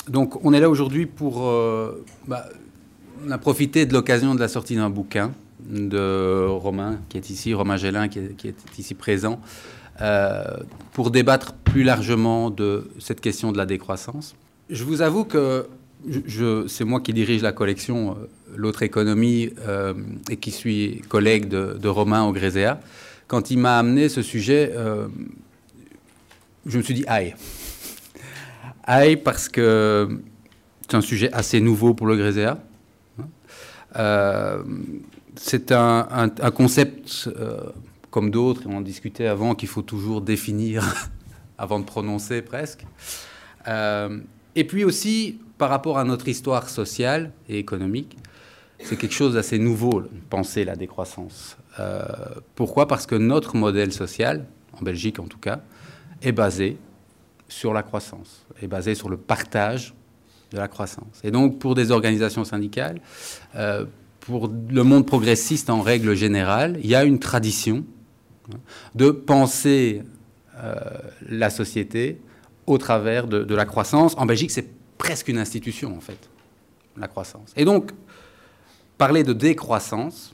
Donc, on est là aujourd'hui pour... on a profité de l'occasion de la sortie d'un bouquin de Romain, qui est ici, Romain Gélin, qui est ici présent, pour débattre plus largement de cette question de la décroissance. Je vous avoue que c'est moi qui dirige la collection L'autre économie et qui suis collègue de Romain au Gréséa. Quand il m'a amené ce sujet, je me suis dit aïe. Aïe parce que c'est un sujet assez nouveau pour le Gréséa. C'est un concept comme d'autres, on en discutait avant, qu'il faut toujours définir avant de prononcer presque. Et puis aussi, par rapport à notre histoire sociale et économique, c'est quelque chose d'assez nouveau, penser la décroissance. Pourquoi ? Parce que notre modèle social, en Belgique en tout cas, est basé sur la croissance, est basé sur le partage de la croissance. Et donc, pour des organisations syndicales, pour le monde progressiste en règle générale, il y a une tradition de penser la société au travers de la croissance. En Belgique, c'est presque une institution, en fait, la croissance. Et donc, parler de décroissance,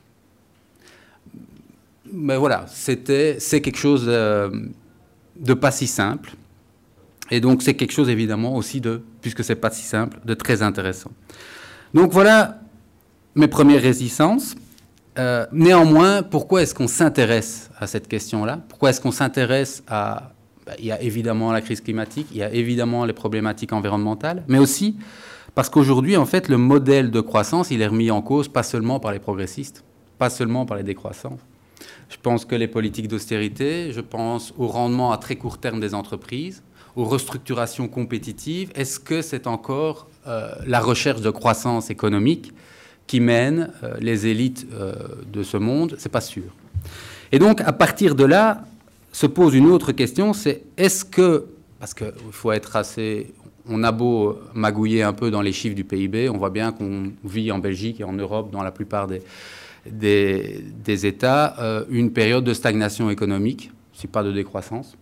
ben voilà, c'est quelque chose de pas si simple. Et donc, c'est quelque chose, évidemment, aussi puisque c'est pas si simple, de très intéressant. Donc, voilà mes premières réticences. Néanmoins, pourquoi est-ce qu'on s'intéresse à cette question-là ? Pourquoi est-ce qu'on s'intéresse à... il y a évidemment la crise climatique, il y a évidemment les problématiques environnementales, mais aussi parce qu'aujourd'hui, en fait, le modèle de croissance, il est remis en cause pas seulement par les progressistes, pas seulement par les décroissants. Je pense que les politiques d'austérité, je pense au rendement à très court terme des entreprises, aux restructurations compétitives. Est-ce que c'est encore la recherche de croissance économique qui mène les élites de ce monde? C'est pas sûr. Et donc, à partir de là, se pose une autre question, c'est est-ce que, parce qu'il faut être assez... On a beau magouiller un peu dans les chiffres du PIB, on voit bien qu'on vit en Belgique et en Europe, dans la plupart des États, une période de stagnation économique, si pas de décroissance.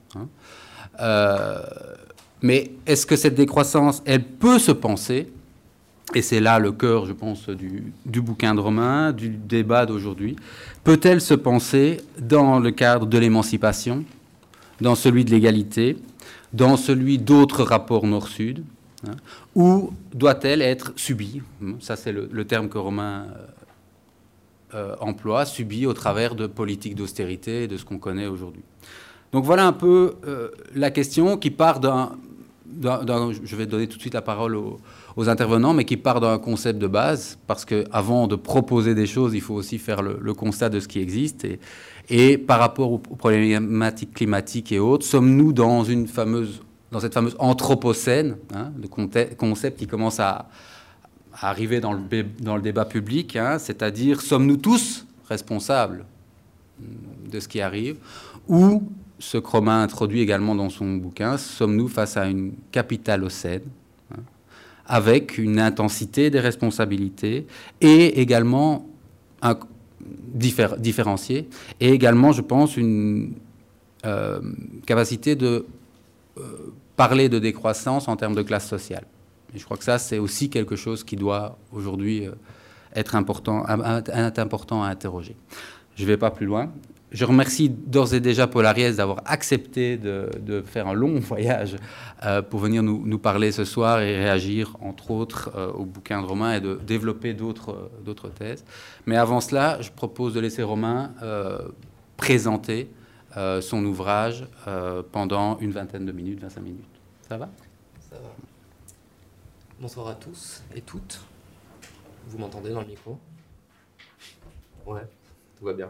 Mais est-ce que cette décroissance, elle peut se penser, et c'est là le cœur, je pense, du bouquin de Romain, du débat d'aujourd'hui, peut-elle se penser dans le cadre de l'émancipation, dans celui de l'égalité, dans celui d'autres rapports nord-sud, ou doit-elle être subie? Ça, c'est le terme que Romain emploie, subie au travers de politiques d'austérité et de ce qu'on connaît aujourd'hui. Donc voilà un peu la question qui part je vais donner tout de suite la parole aux intervenants, mais qui part d'un concept de base, parce qu'avant de proposer des choses, il faut aussi faire le constat de ce qui existe. Et par rapport aux problématiques climatiques et autres, sommes-nous dans cette fameuse anthropocène, le concept qui commence à arriver dans le débat public, c'est-à-dire sommes-nous tous responsables de ce qui arrive, ou ce que Romain introduit également dans son bouquin, sommes-nous face à une capitalocène, avec une intensité des responsabilités et également différenciée, et également, je pense, une capacité de parler de décroissance en termes de classe sociale. Et je crois que ça, c'est aussi quelque chose qui doit aujourd'hui être important à interroger. Je ne vais pas plus loin. Je remercie d'ores et déjà Paul Ariès d'avoir accepté de faire un long voyage pour venir nous parler ce soir et réagir, entre autres, au bouquin de Romain et de développer d'autres thèses. Mais avant cela, je propose de laisser Romain présenter son ouvrage pendant une vingtaine de minutes, 25 minutes. Ça va ? Ça va. Bonsoir à tous et toutes. Vous m'entendez dans le micro ? Ouais, tout va bien.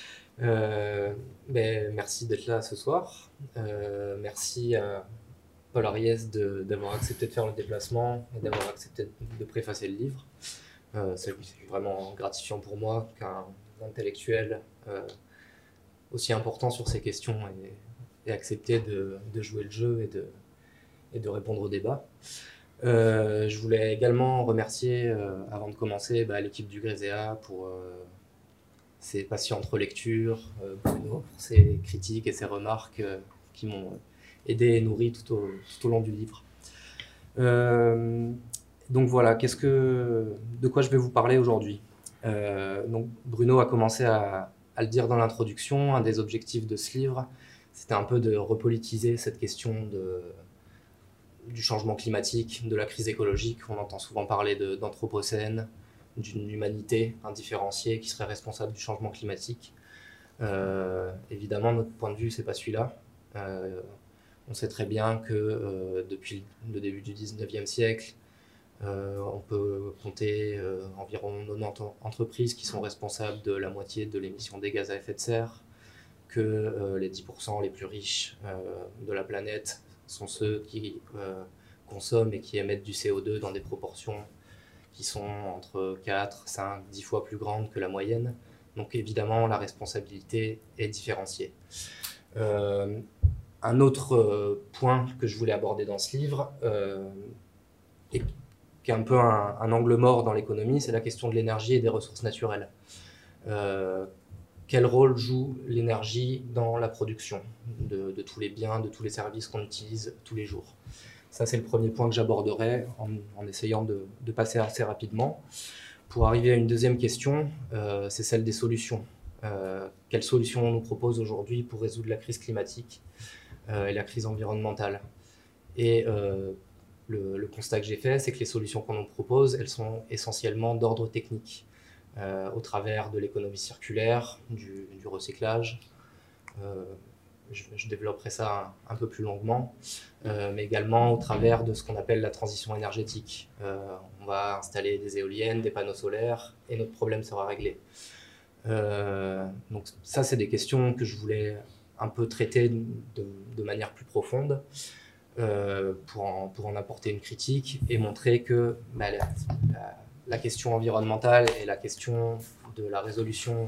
Merci d'être là ce soir. Merci à Paul Ariès d'avoir accepté de faire le déplacement et d'avoir accepté de préfacer le livre. C'est vraiment gratifiant pour moi qu'un intellectuel aussi important sur ces questions ait accepté de jouer le jeu et de répondre au débat. Je voulais également remercier, avant de commencer, l'équipe du Gréséa pour ses patientes relectures, Bruno pour ses critiques et ses remarques qui m'ont aidé et nourri tout au long du livre. Donc voilà, de quoi je vais vous parler aujourd'hui. Donc Bruno a commencé à le dire dans l'introduction, un des objectifs de ce livre, c'était un peu de repolitiser cette question du changement climatique, de la crise écologique. On entend souvent parler d'anthropocène, d'une humanité indifférenciée qui serait responsable du changement climatique. Évidemment, notre point de vue, c'est pas celui-là. On sait très bien que depuis le début du 19e siècle, on peut compter environ 90 entreprises qui sont responsables de la moitié de l'émission des gaz à effet de serre, que les 10% les plus riches de la planète sont ceux qui consomment et qui émettent du CO2 dans des proportions qui sont entre 4, 5, 10 fois plus grandes que la moyenne. Donc évidemment, la responsabilité est différenciée. Un autre point que je voulais aborder dans ce livre, et qui est un peu un angle mort dans l'économie, c'est la question de l'énergie et des ressources naturelles. Quel rôle joue l'énergie dans la production de tous les biens, de tous les services qu'on utilise tous les jours? Ça, c'est le premier point que j'aborderai en essayant de passer assez rapidement. Pour arriver à une deuxième question, c'est celle des solutions. Quelles solutions on nous propose aujourd'hui pour résoudre la crise climatique et la crise environnementale? Et le constat que j'ai fait, c'est que les solutions qu'on nous propose, elles sont essentiellement d'ordre technique, au travers de l'économie circulaire, du recyclage. Je développerai ça un peu plus longuement, mais également au travers de ce qu'on appelle la transition énergétique. On va installer des éoliennes, des panneaux solaires, et notre problème sera réglé. Donc ça, c'est des questions que je voulais un peu traiter de manière plus profonde, pour en apporter une critique et montrer que la question environnementale et la question de la résolution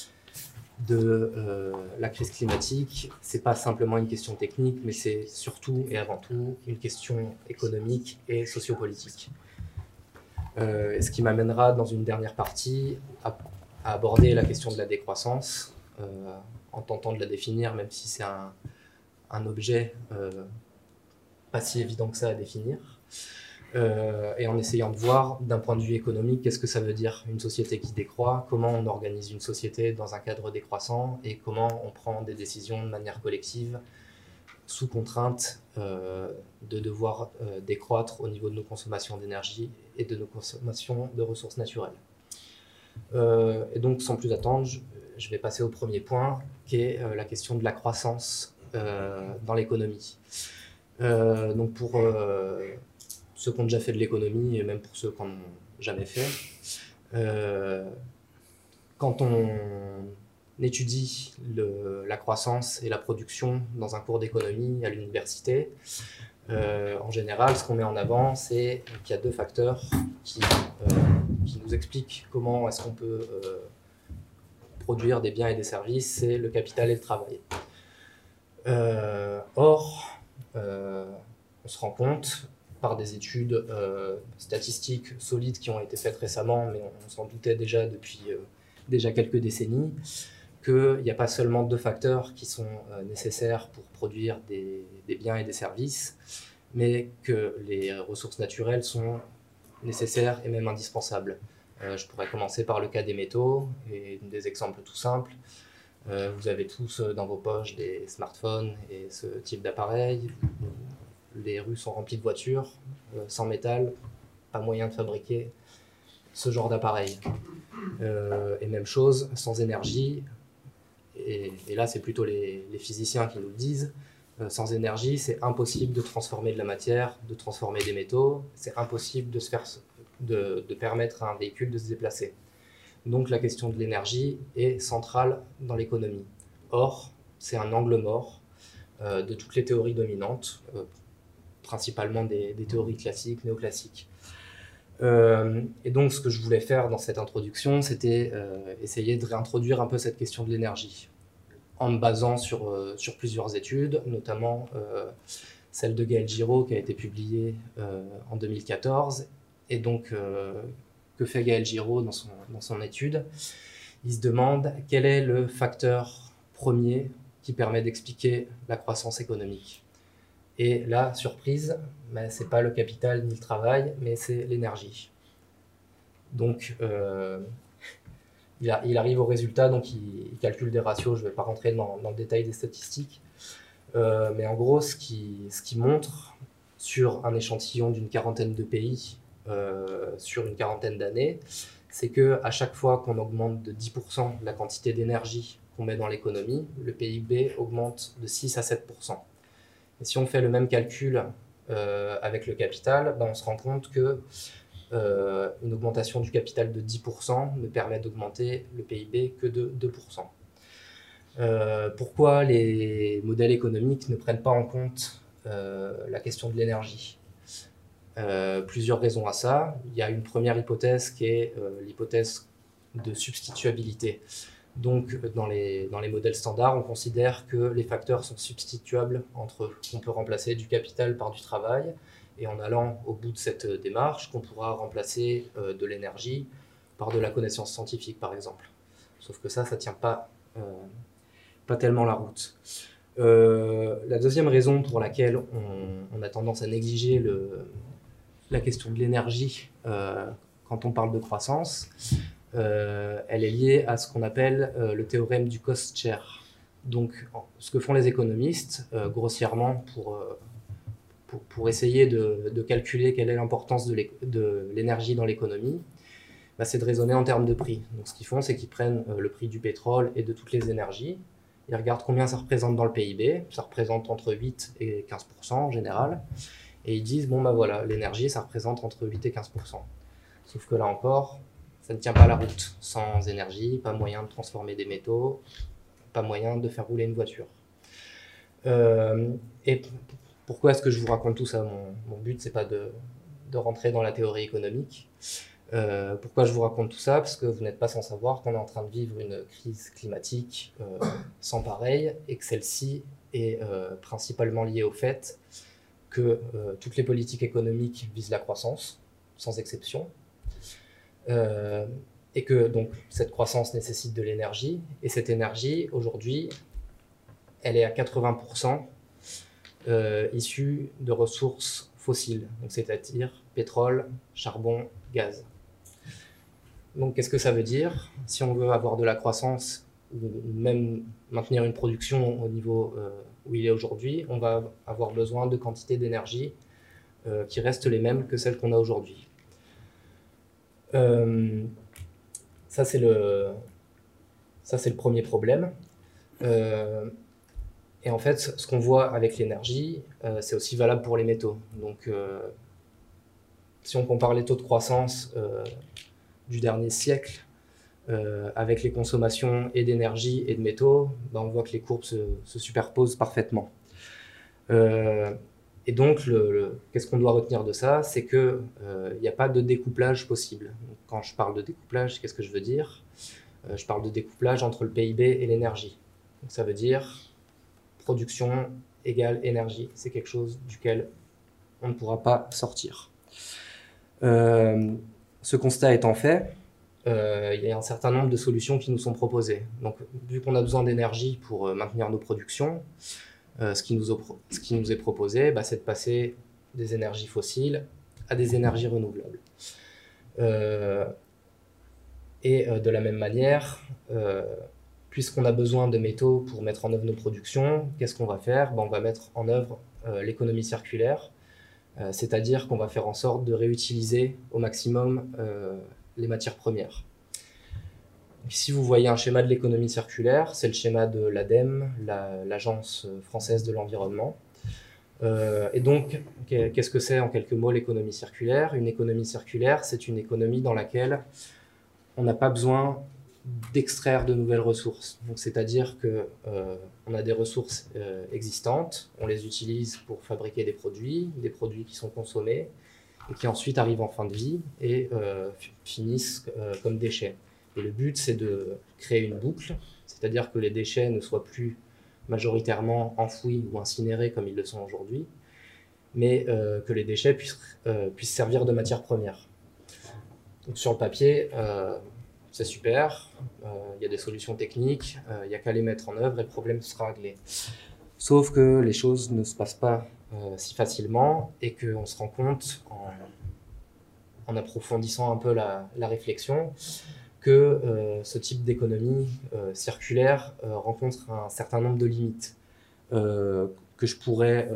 de la crise climatique, c'est pas simplement une question technique, mais c'est surtout et avant tout une question économique et sociopolitique. Ce qui m'amènera dans une dernière partie à aborder la question de la décroissance, en tentant de la définir, même si c'est un objet pas si évident que ça à définir, et en essayant de voir d'un point de vue économique qu'est-ce que ça veut dire une société qui décroît, comment on organise une société dans un cadre décroissant et comment on prend des décisions de manière collective sous contrainte de devoir décroître au niveau de nos consommations d'énergie et de nos consommations de ressources naturelles. Et donc sans plus attendre, je vais passer au premier point qui est la question de la croissance dans l'économie. Donc pour ceux qui ont déjà fait de l'économie et même pour ceux qui n'en ont jamais fait, quand on étudie la croissance et la production dans un cours d'économie à l'université, en général, ce qu'on met en avant, c'est qu'il y a deux facteurs qui nous expliquent comment est-ce qu'on peut produire des biens et des services, c'est le capital et le travail. Or, on se rend compte par des études statistiques solides qui ont été faites récemment, mais on s'en doutait déjà depuis déjà quelques décennies, qu'il n'y a pas seulement deux facteurs qui sont nécessaires pour produire des biens et des services, mais que les ressources naturelles sont nécessaires et même indispensables. Je pourrais commencer par le cas des métaux et des exemples tout simples. Vous avez tous dans vos poches des smartphones et ce type d'appareil. Les rues sont remplies de voitures. Sans métal, pas moyen de fabriquer ce genre d'appareil. Et même chose, sans énergie, et là c'est plutôt les physiciens qui nous le disent, sans énergie c'est impossible de transformer de la matière, de transformer des métaux, c'est impossible de permettre à un véhicule de se déplacer. Donc la question de l'énergie est centrale dans l'économie. Or, c'est un angle mort de toutes les théories dominantes, principalement des théories classiques, néoclassiques. Et donc ce que je voulais faire dans cette introduction, c'était essayer de réintroduire un peu cette question de l'énergie, en me basant sur plusieurs études, notamment celle de Gaël Giraud qui a été publiée en 2014. Et donc, que fait Gaël Giraud dans son étude? Il se demande quel est le facteur premier qui permet d'expliquer la croissance économique. Et là, surprise, ben, ce n'est pas le capital ni le travail, mais c'est l'énergie. Donc, il arrive au résultat, donc il calcule des ratios, je ne vais pas rentrer dans le détail des statistiques, mais en gros, ce qui montre sur un échantillon d'une quarantaine de pays, sur une quarantaine d'années, c'est qu'à chaque fois qu'on augmente de 10% la quantité d'énergie qu'on met dans l'économie, le PIB augmente de 6 à 7%. Et si on fait le même calcul avec le capital, ben on se rend compte que une augmentation du capital de 10% ne permet d'augmenter le PIB que de 2%. Pourquoi les modèles économiques ne prennent pas en compte la question de l'énergie? Plusieurs raisons à ça. Il y a une première hypothèse qui est l'hypothèse de substituabilité. Donc, dans les modèles standards, on considère que les facteurs sont substituables entre eux. On peut remplacer du capital par du travail, et en allant au bout de cette démarche, qu'on pourra remplacer de l'énergie par de la connaissance scientifique, par exemple. Sauf que ça ne tient pas tellement la route. La deuxième raison pour laquelle on a tendance à négliger la question de l'énergie quand on parle de croissance, elle est liée à ce qu'on appelle le théorème du cost share. Donc, ce que font les économistes, grossièrement, pour essayer de calculer quelle est l'importance de l'énergie dans l'économie, bah, c'est de raisonner en termes de prix. Donc, ce qu'ils font, c'est qu'ils prennent le prix du pétrole et de toutes les énergies, ils regardent combien ça représente dans le PIB, ça représente entre 8 et 15% en général, et ils disent, bon, bah voilà, l'énergie, ça représente entre 8 et 15%. Sauf que là encore, ça ne tient pas la route. Sans énergie, pas moyen de transformer des métaux, pas moyen de faire rouler une voiture. Et pourquoi est-ce que je vous raconte tout ça? Mon but, c'est pas de rentrer dans la théorie économique. Pourquoi je vous raconte tout ça? Parce que vous n'êtes pas sans savoir qu'on est en train de vivre une crise climatique sans pareil, et que celle-ci est principalement liée au fait que toutes les politiques économiques visent la croissance, sans exception, et que donc cette croissance nécessite de l'énergie, et cette énergie, aujourd'hui, elle est à 80% issue de ressources fossiles, c'est-à-dire pétrole, charbon, gaz. Donc qu'est-ce que ça veut dire? Si on veut avoir de la croissance, ou même maintenir une production au niveau où il est aujourd'hui, on va avoir besoin de quantités d'énergie qui restent les mêmes que celles qu'on a aujourd'hui. Ça, c'est le premier problème. Et en fait, ce qu'on voit avec l'énergie, c'est aussi valable pour les métaux. Donc, si on compare les taux de croissance du dernier siècle avec les consommations et d'énergie et de métaux, ben on voit que les courbes se superposent parfaitement. Et donc, qu'est-ce qu'on doit retenir de ça? C'est qu'il n'y a pas de découplage possible. Donc, quand je parle de découplage, qu'est-ce que je veux dire? Je parle de découplage entre le PIB et l'énergie. Donc, ça veut dire production égale énergie. C'est quelque chose duquel on ne pourra pas sortir. Ce constat étant fait, il y a un certain nombre de solutions qui nous sont proposées. Donc, vu qu'on a besoin d'énergie pour maintenir nos productions, ce qui nous est proposé, bah, c'est de passer des énergies fossiles à des énergies renouvelables. De la même manière, puisqu'on a besoin de métaux pour mettre en œuvre nos productions, qu'est-ce qu'on va faire? Ben, on va mettre en œuvre l'économie circulaire, c'est-à-dire qu'on va faire en sorte de réutiliser au maximum les matières premières. Ici, vous voyez un schéma de l'économie circulaire, c'est le schéma de l'ADEME, l'Agence française de l'environnement. Et donc, qu'est-ce que c'est en quelques mots l'économie circulaire? Une économie circulaire, c'est une économie dans laquelle on n'a pas besoin d'extraire de nouvelles ressources. Donc, c'est-à-dire qu'on a des ressources existantes, on les utilise pour fabriquer des produits qui sont consommés, et qui ensuite arrivent en fin de vie et finissent comme déchets. Et le but, c'est de créer une boucle, c'est-à-dire que les déchets ne soient plus majoritairement enfouis ou incinérés comme ils le sont aujourd'hui, mais que les déchets puissent servir de matière première. Donc, sur le papier, c'est super, y a des solutions techniques, il n'y a qu'à les mettre en œuvre et le problème sera réglé. Sauf que les choses ne se passent pas si facilement, et qu'on se rend compte en approfondissant un peu la réflexion que ce type d'économie circulaire rencontre un certain nombre de limites que je pourrais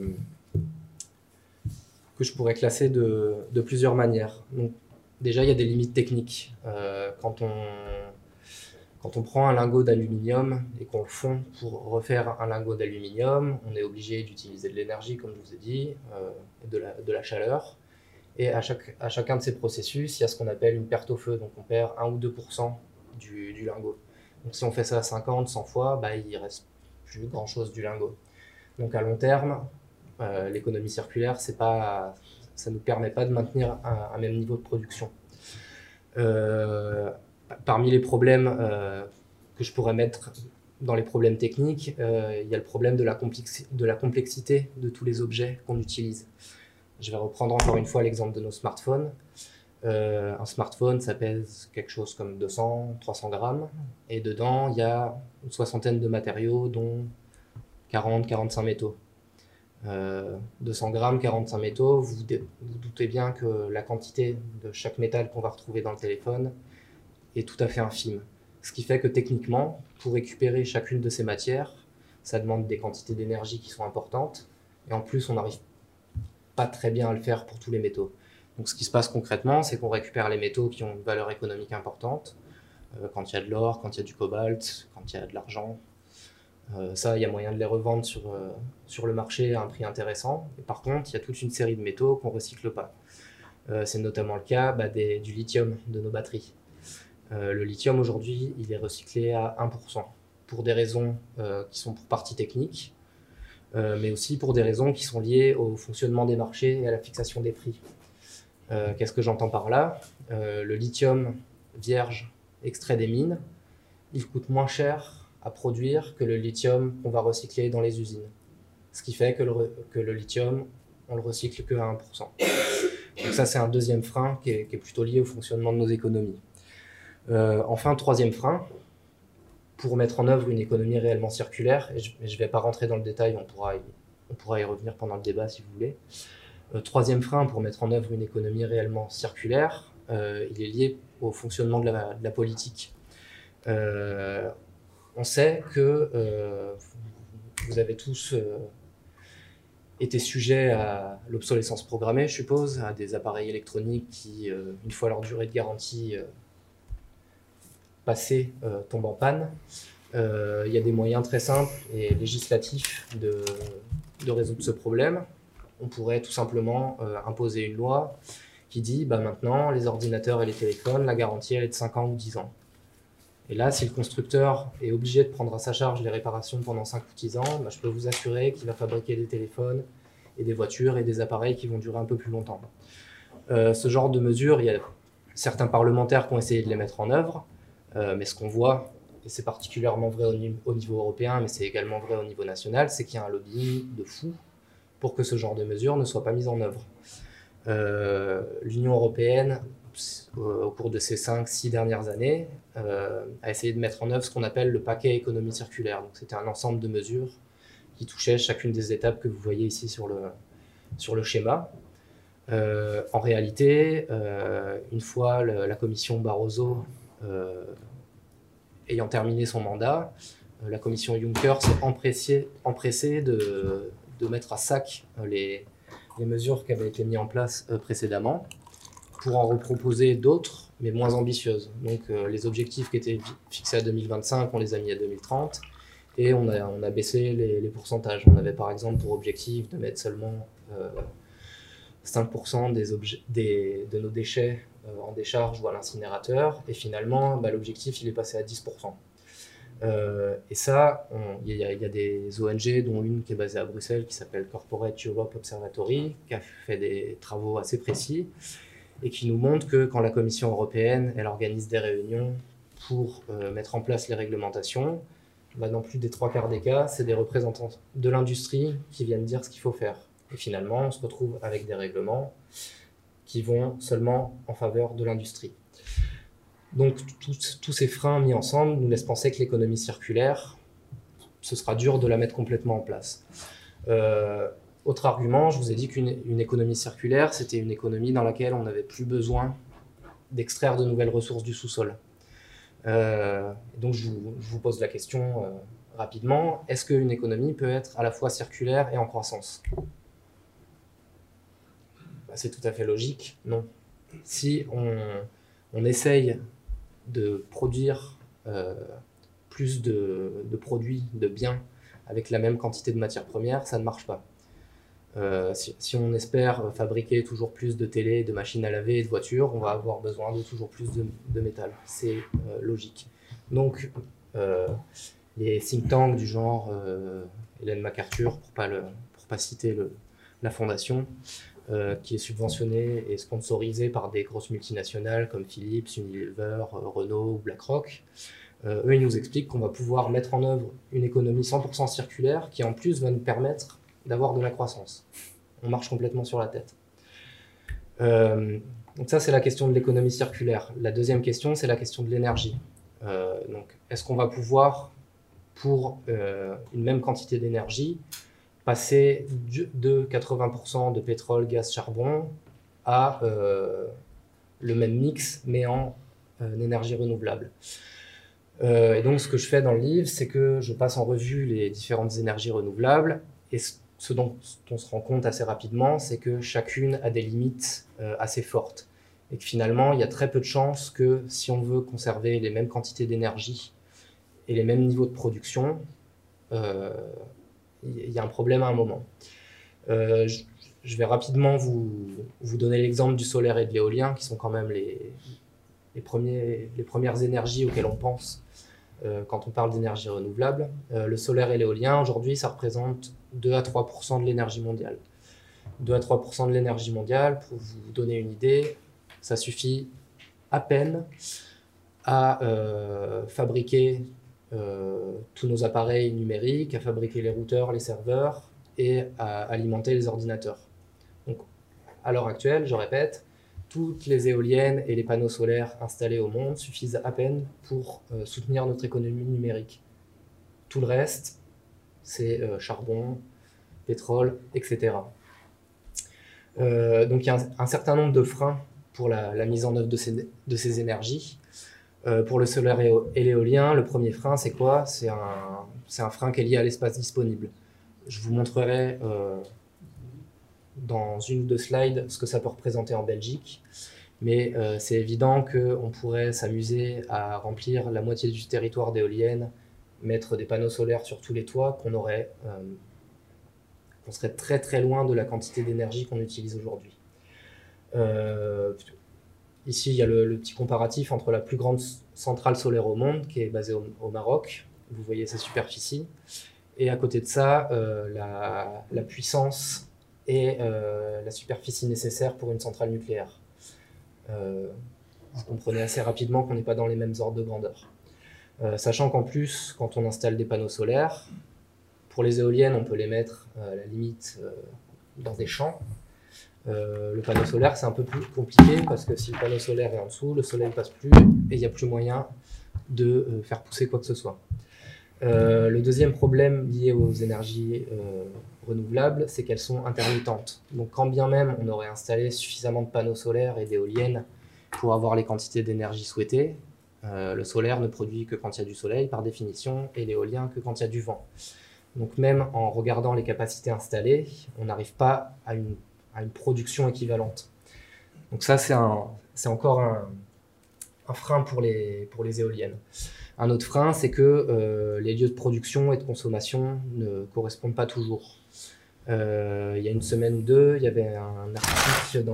classer de plusieurs manières. Donc, déjà, il y a des limites techniques. Quand on prend un lingot d'aluminium et qu'on le fond pour refaire un lingot d'aluminium, on est obligé d'utiliser de l'énergie, comme je vous ai dit, de la chaleur. Et à chacun de ces processus, il y a ce qu'on appelle une perte au feu. Donc on perd 1 ou 2% du lingot. Donc si on fait ça 50, 100 fois, il ne reste plus grand-chose du lingot. Donc à long terme, l'économie circulaire, ça ne nous permet pas de maintenir un même niveau de production. Parmi les problèmes que je pourrais mettre dans les problèmes techniques, il y a le problème de la complexité de tous les objets qu'on utilise. Je vais reprendre encore une fois l'exemple de nos smartphones. Un smartphone, ça pèse quelque chose comme 200, 300 grammes. Et dedans, il y a une soixantaine de matériaux, dont 40, 45 métaux. 200 grammes, 45 métaux, vous doutez bien que la quantité de chaque métal qu'on va retrouver dans le téléphone est tout à fait infime. Ce qui fait que techniquement, pour récupérer chacune de ces matières, ça demande des quantités d'énergie qui sont importantes. Et en plus, on n'arrive pas très bien à le faire pour tous les métaux. Donc ce qui se passe concrètement, c'est qu'on récupère les métaux qui ont une valeur économique importante, quand il y a de l'or, quand il y a du cobalt, quand il y a de l'argent. Ça, il y a moyen de les revendre sur le marché à un prix intéressant. Et par contre, il y a toute une série de métaux qu'on ne recycle pas. C'est notamment le cas du lithium de nos batteries. Le lithium, aujourd'hui, il est recyclé à 1%, pour des raisons qui sont pour partie techniques, mais aussi pour des raisons qui sont liées au fonctionnement des marchés et à la fixation des prix. Qu'est-ce que j'entends par là? Le lithium vierge extrait des mines, il coûte moins cher à produire que le lithium qu'on va recycler dans les usines. Ce qui fait que le lithium, on le recycle que à 1%. Donc ça, c'est un deuxième frein qui est plutôt lié au fonctionnement de nos économies. Enfin, troisième frein, pour mettre en œuvre une économie réellement circulaire, et je ne vais pas rentrer dans le détail, on pourra y revenir pendant le débat si vous voulez. Troisième frein, pour mettre en œuvre une économie réellement circulaire, il est lié au fonctionnement de la politique. On sait que vous avez tous été sujets à l'obsolescence programmée, je suppose, à des appareils électroniques qui, une fois leur durée de garantie passée, tombent en panne. Il y a des moyens très simples et législatifs de résoudre ce problème. On pourrait tout simplement imposer une loi qui dit maintenant, les ordinateurs et les téléphones, la garantie elle est de 5 ans ou 10 ans. Et là, si le constructeur est obligé de prendre à sa charge les réparations pendant 5 ou 10 ans, je peux vous assurer qu'il va fabriquer des téléphones et des voitures et des appareils qui vont durer un peu plus longtemps. Ce genre de mesures, il y a certains parlementaires qui ont essayé de les mettre en œuvre, mais ce qu'on voit, et c'est particulièrement vrai au niveau européen, mais c'est également vrai au niveau national, c'est qu'il y a un lobbying de fou pour que ce genre de mesures ne soient pas mises en œuvre. L'Union européenne, au cours de ces 5-6 dernières années, a essayé de mettre en œuvre ce qu'on appelle le paquet économie circulaire. Donc, c'était un ensemble de mesures qui touchaient chacune des étapes que vous voyez ici sur le schéma. En réalité, une fois la commission Barroso ayant terminé son mandat, la commission Juncker s'est empressée de mettre à sac les mesures qui avaient été mises en place précédemment pour en reproposer d'autres, mais moins ambitieuses. Donc les objectifs qui étaient fixés à 2025, on les a mis à 2030 et on a baissé les pourcentages. On avait par exemple pour objectif de mettre seulement 5% de nos déchets en décharge ou à l'incinérateur, et finalement l'objectif il est passé à 10%. Et ça, il y a des ONG, dont une qui est basée à Bruxelles, qui s'appelle Corporate Europe Observatory, qui a fait des travaux assez précis, et qui nous montre que quand la Commission européenne elle organise des réunions pour mettre en place les réglementations, dans plus des 3/4 des cas, c'est des représentants de l'industrie qui viennent dire ce qu'il faut faire. Et finalement, on se retrouve avec des règlements qui vont seulement en faveur de l'industrie. Donc tous ces freins mis ensemble nous laissent penser que l'économie circulaire, ce sera dur de la mettre complètement en place. Autre argument, je vous ai dit qu'une économie circulaire, c'était une économie dans laquelle on n'avait plus besoin d'extraire de nouvelles ressources du sous-sol. Donc je vous pose la question rapidement, est-ce qu'une économie peut être à la fois circulaire et en croissance? C'est tout à fait logique, non. Si on essaye de produire plus de produits, de biens, avec la même quantité de matières premières, ça ne marche pas. Si on espère fabriquer toujours plus de télé, de machines à laver et de voitures, on va avoir besoin de toujours plus de métal. C'est logique. Donc, les think tanks du genre Hélène MacArthur, pour pas citer la fondation, qui est subventionnée et sponsorisée par des grosses multinationales comme Philips, Unilever, Renault ou BlackRock, eux, ils nous expliquent qu'on va pouvoir mettre en œuvre une économie 100% circulaire qui, en plus, va nous permettre d'avoir de la croissance. On marche complètement sur la tête. Donc ça, c'est la question de l'économie circulaire. La deuxième question, c'est la question de l'énergie. Donc, est-ce qu'on va pouvoir, pour une même quantité d'énergie, passer de 80% de pétrole, gaz, charbon à le même mix, mais en énergie renouvelable. Et donc, ce que je fais dans le livre, c'est que je passe en revue les différentes énergies renouvelables. Et ce dont on se rend compte assez rapidement, c'est que chacune a des limites assez fortes. Et que finalement, il y a très peu de chances que si on veut conserver les mêmes quantités d'énergie et les mêmes niveaux de production, il y a un problème à un moment. Je vais rapidement vous donner l'exemple du solaire et de l'éolien, qui sont quand même les premières énergies auxquelles on pense quand on parle d'énergie renouvelable. Le solaire et l'éolien, aujourd'hui, ça représente 2 à 3% de l'énergie mondiale. 2 à 3% de l'énergie mondiale, pour vous donner une idée, ça suffit à peine à fabriquer tous nos appareils numériques, à fabriquer les routeurs, les serveurs et à alimenter les ordinateurs. Donc, à l'heure actuelle, je répète, toutes les éoliennes et les panneaux solaires installés au monde suffisent à peine pour soutenir notre économie numérique. Tout le reste, c'est charbon, pétrole, etc. Donc il y a un certain nombre de freins pour la mise en œuvre de ces énergies. Pour le solaire et l'éolien, le premier frein, c'est quoi? C'est un frein qui est lié à l'espace disponible. Je vous montrerai dans une ou deux slides ce que ça peut représenter en Belgique. Mais c'est évident qu'on pourrait s'amuser à remplir la moitié du territoire d'éoliennes, mettre des panneaux solaires sur tous les toits, qu'on serait très très loin de la quantité d'énergie qu'on utilise aujourd'hui. Ici, il y a le petit comparatif entre la plus grande centrale solaire au monde, qui est basée au Maroc. Vous voyez sa superficie. Et à côté de ça, la puissance et la superficie nécessaire pour une centrale nucléaire. Vous comprenez assez rapidement qu'on n'est pas dans les mêmes ordres de grandeur. Sachant qu'en plus, quand on installe des panneaux solaires, pour les éoliennes, on peut les mettre à la limite dans des champs. Le panneau solaire, c'est un peu plus compliqué parce que si le panneau solaire est en dessous, le soleil ne passe plus et il n'y a plus moyen de faire pousser quoi que ce soit. Le deuxième problème lié aux énergies renouvelables, c'est qu'elles sont intermittentes. Donc quand bien même on aurait installé suffisamment de panneaux solaires et d'éoliennes pour avoir les quantités d'énergie souhaitées, le solaire ne produit que quand il y a du soleil par définition et l'éolien que quand il y a du vent. Donc même en regardant les capacités installées, on n'arrive pas à une production équivalente. Donc ça, c'est encore un frein pour les éoliennes. Un autre frein, c'est que les lieux de production et de consommation ne correspondent pas toujours. Il y a une semaine ou deux, il y avait un article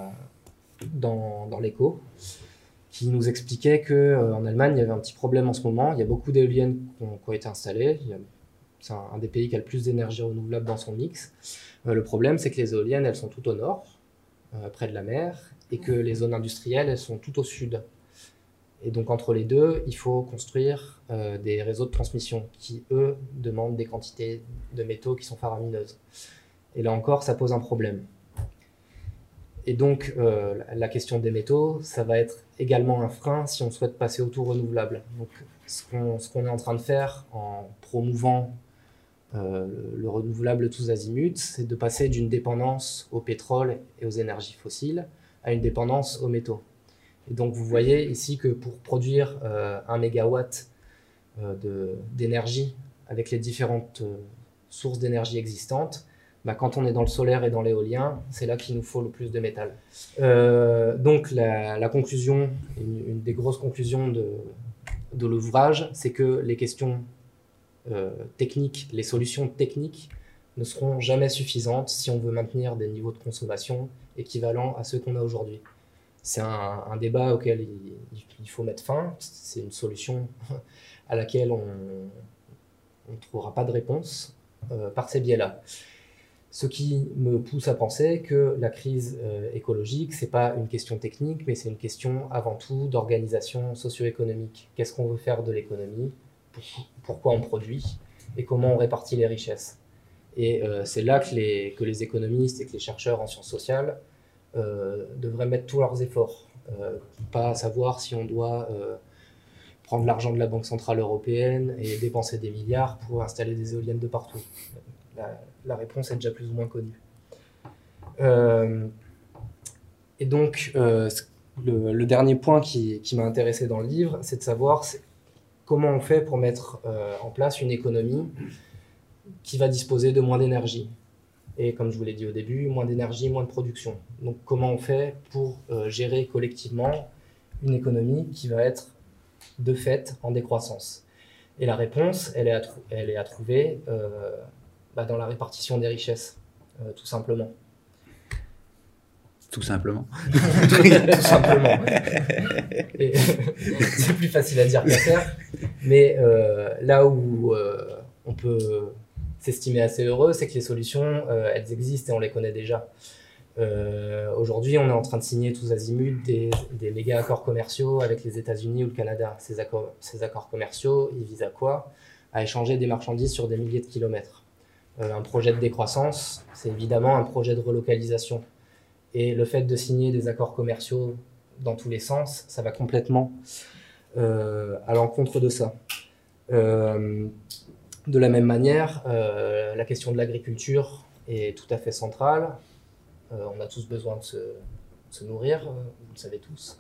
dans l'Echo qui nous expliquait qu'en Allemagne, il y avait un petit problème en ce moment. Il y a beaucoup d'éoliennes qui ont été installées. C'est un des pays qui a le plus d'énergie renouvelable dans son mix. Le problème, c'est que les éoliennes, elles sont tout au nord, près de la mer, et que les zones industrielles, elles sont tout au sud. Et donc, entre les deux, il faut construire des réseaux de transmission qui, eux, demandent des quantités de métaux qui sont faramineuses. Et là encore, ça pose un problème. Et donc, la question des métaux, ça va être également un frein si on souhaite passer au tout renouvelable. Donc, ce qu'on est en train de faire en promouvant le renouvelable tous azimuts, c'est de passer d'une dépendance au pétrole et aux énergies fossiles à une dépendance aux métaux. Et donc vous voyez ici que pour produire 1 mégawatt d'énergie avec les différentes sources d'énergie existantes, quand on est dans le solaire et dans l'éolien, c'est là qu'il nous faut le plus de métal. Donc la conclusion, une des grosses conclusions de l'ouvrage, c'est que les questions techniques, les solutions techniques ne seront jamais suffisantes si on veut maintenir des niveaux de consommation équivalents à ceux qu'on a aujourd'hui. C'est un débat auquel il faut mettre fin. C'est une solution à laquelle on ne trouvera pas de réponse par ces biais-là. Ce qui me pousse à penser que la crise écologique, ce n'est pas une question technique, mais c'est une question avant tout d'organisation socio-économique. Qu'est-ce qu'on veut faire de l'économie ? Pourquoi on produit et comment on répartit les richesses. Et c'est là que les économistes et que les chercheurs en sciences sociales devraient mettre tous leurs efforts. Pas savoir si on doit prendre l'argent de la Banque Centrale Européenne et dépenser des milliards pour installer des éoliennes de partout. La réponse est déjà plus ou moins connue. Et donc, le dernier point qui m'a intéressé dans le livre, c'est de savoir comment on fait pour mettre en place une économie qui va disposer de moins d'énergie. Et comme je vous l'ai dit au début, moins d'énergie, moins de production. Donc comment on fait pour gérer collectivement une économie qui va être de fait en décroissance? Et la réponse, elle est à trouver dans la répartition des richesses, tout simplement. Tout simplement. Tout simplement. C'est plus facile à dire qu'à faire. Mais là où on peut s'estimer assez heureux, c'est que les solutions, elles existent et on les connaît déjà. Aujourd'hui, on est en train de signer tous azimuts des méga accords commerciaux avec les États-Unis ou le Canada. Ces accords commerciaux, ils visent à quoi? À échanger des marchandises sur des milliers de kilomètres. Un projet de décroissance, c'est évidemment un projet de relocalisation. Et le fait de signer des accords commerciaux dans tous les sens, ça va complètement à l'encontre de ça. De la même manière, la question de l'agriculture est tout à fait centrale. On a tous besoin de se nourrir, vous le savez tous.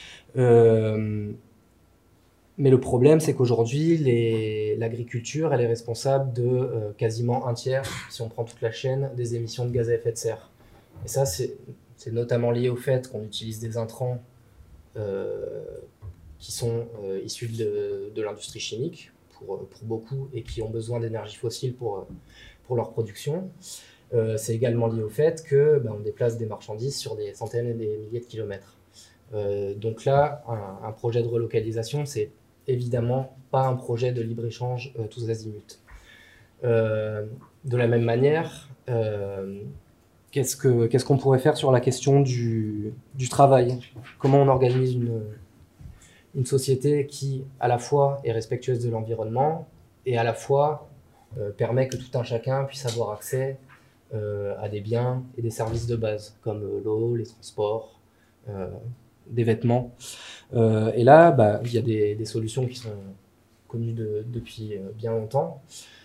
Mais le problème, c'est qu'aujourd'hui, l'agriculture, elle est responsable de quasiment un tiers, si on prend toute la chaîne, des émissions de gaz à effet de serre. Et ça, c'est notamment lié au fait qu'on utilise des intrants qui sont issus de l'industrie chimique, pour beaucoup, et qui ont besoin d'énergie fossile pour leur production. C'est également lié au fait qu'on déplace des marchandises sur des centaines et des milliers de kilomètres. Donc là, un projet de relocalisation, c'est évidemment pas un projet de libre-échange tous azimuts. De la même manière, qu'est-ce qu'on pourrait faire sur la question du travail? Comment on organise une société qui, à la fois, est respectueuse de l'environnement et à la fois permet que tout un chacun puisse avoir accès à des biens et des services de base, comme l'eau, les transports, des vêtements. Et là, il y a des solutions qui sont connues depuis bien longtemps.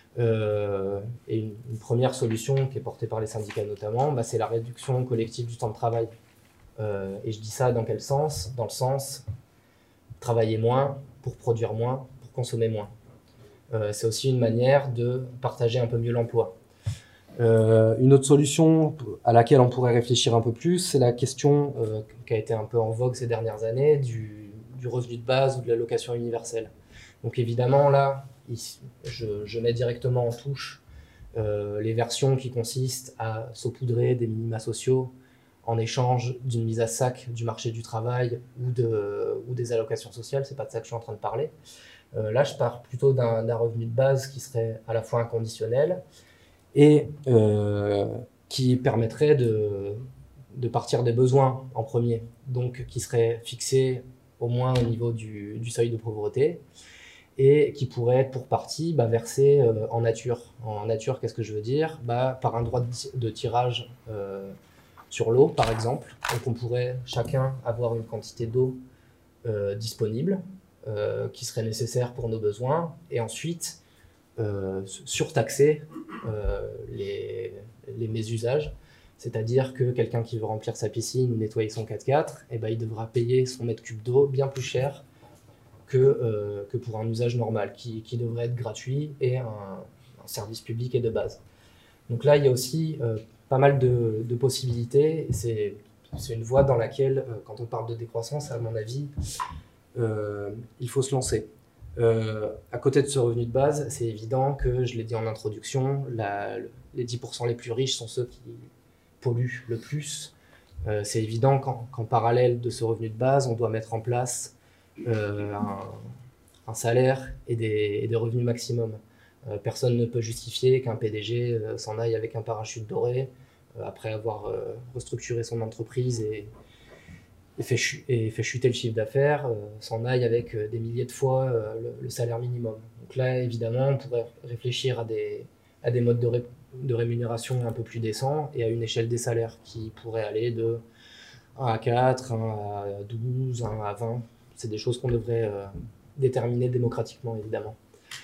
Et une première solution qui est portée par les syndicats notamment, c'est la réduction collective du temps de travail. Et je dis ça dans quel sens? Dans le sens travailler moins pour produire moins, pour consommer moins. C'est aussi une manière de partager un peu mieux l'emploi. Une autre solution à laquelle on pourrait réfléchir un peu plus, c'est la question qui a été un peu en vogue ces dernières années du revenu de base ou de l'allocation universelle. Donc évidemment là, je mets directement en touche les versions qui consistent à saupoudrer des minima sociaux en échange d'une mise à sac du marché du travail ou des allocations sociales. C'est pas de ça que je suis en train de parler. Là, je pars plutôt d'un revenu de base qui serait à la fois inconditionnel et qui permettrait de partir des besoins en premier, donc qui serait fixé au moins au niveau du seuil de pauvreté, et qui pourrait être pour partie versé en nature. En nature, qu'est-ce que je veux dire? Par un droit de tirage sur l'eau, par exemple. Donc on pourrait chacun avoir une quantité d'eau disponible qui serait nécessaire pour nos besoins, et ensuite surtaxer les mésusages. C'est-à-dire que quelqu'un qui veut remplir sa piscine ou nettoyer son 4x4, eh ben, il devra payer son mètre cube d'eau bien plus cher que pour un usage normal, qui devrait être gratuit et un service public et de base. Donc là, il y a aussi pas mal de possibilités. C'est une voie dans laquelle, quand on parle de décroissance, à mon avis, il faut se lancer. À côté de ce revenu de base, c'est évident que, je l'ai dit en introduction, les 10% les plus riches sont ceux qui polluent le plus. C'est évident qu'en parallèle de ce revenu de base, on doit mettre en place un salaire et des revenus maximum. Personne ne peut justifier qu'un PDG s'en aille avec un parachute doré après avoir restructuré son entreprise et fait chuter le chiffre d'affaires, s'en aille avec des milliers de fois le salaire minimum. Donc là, évidemment, on pourrait réfléchir à des modes de rémunération un peu plus décents et à une échelle des salaires qui pourrait aller de 1 à 4, 1 à 12, 1 à 20. C'est des choses qu'on devrait déterminer démocratiquement, évidemment.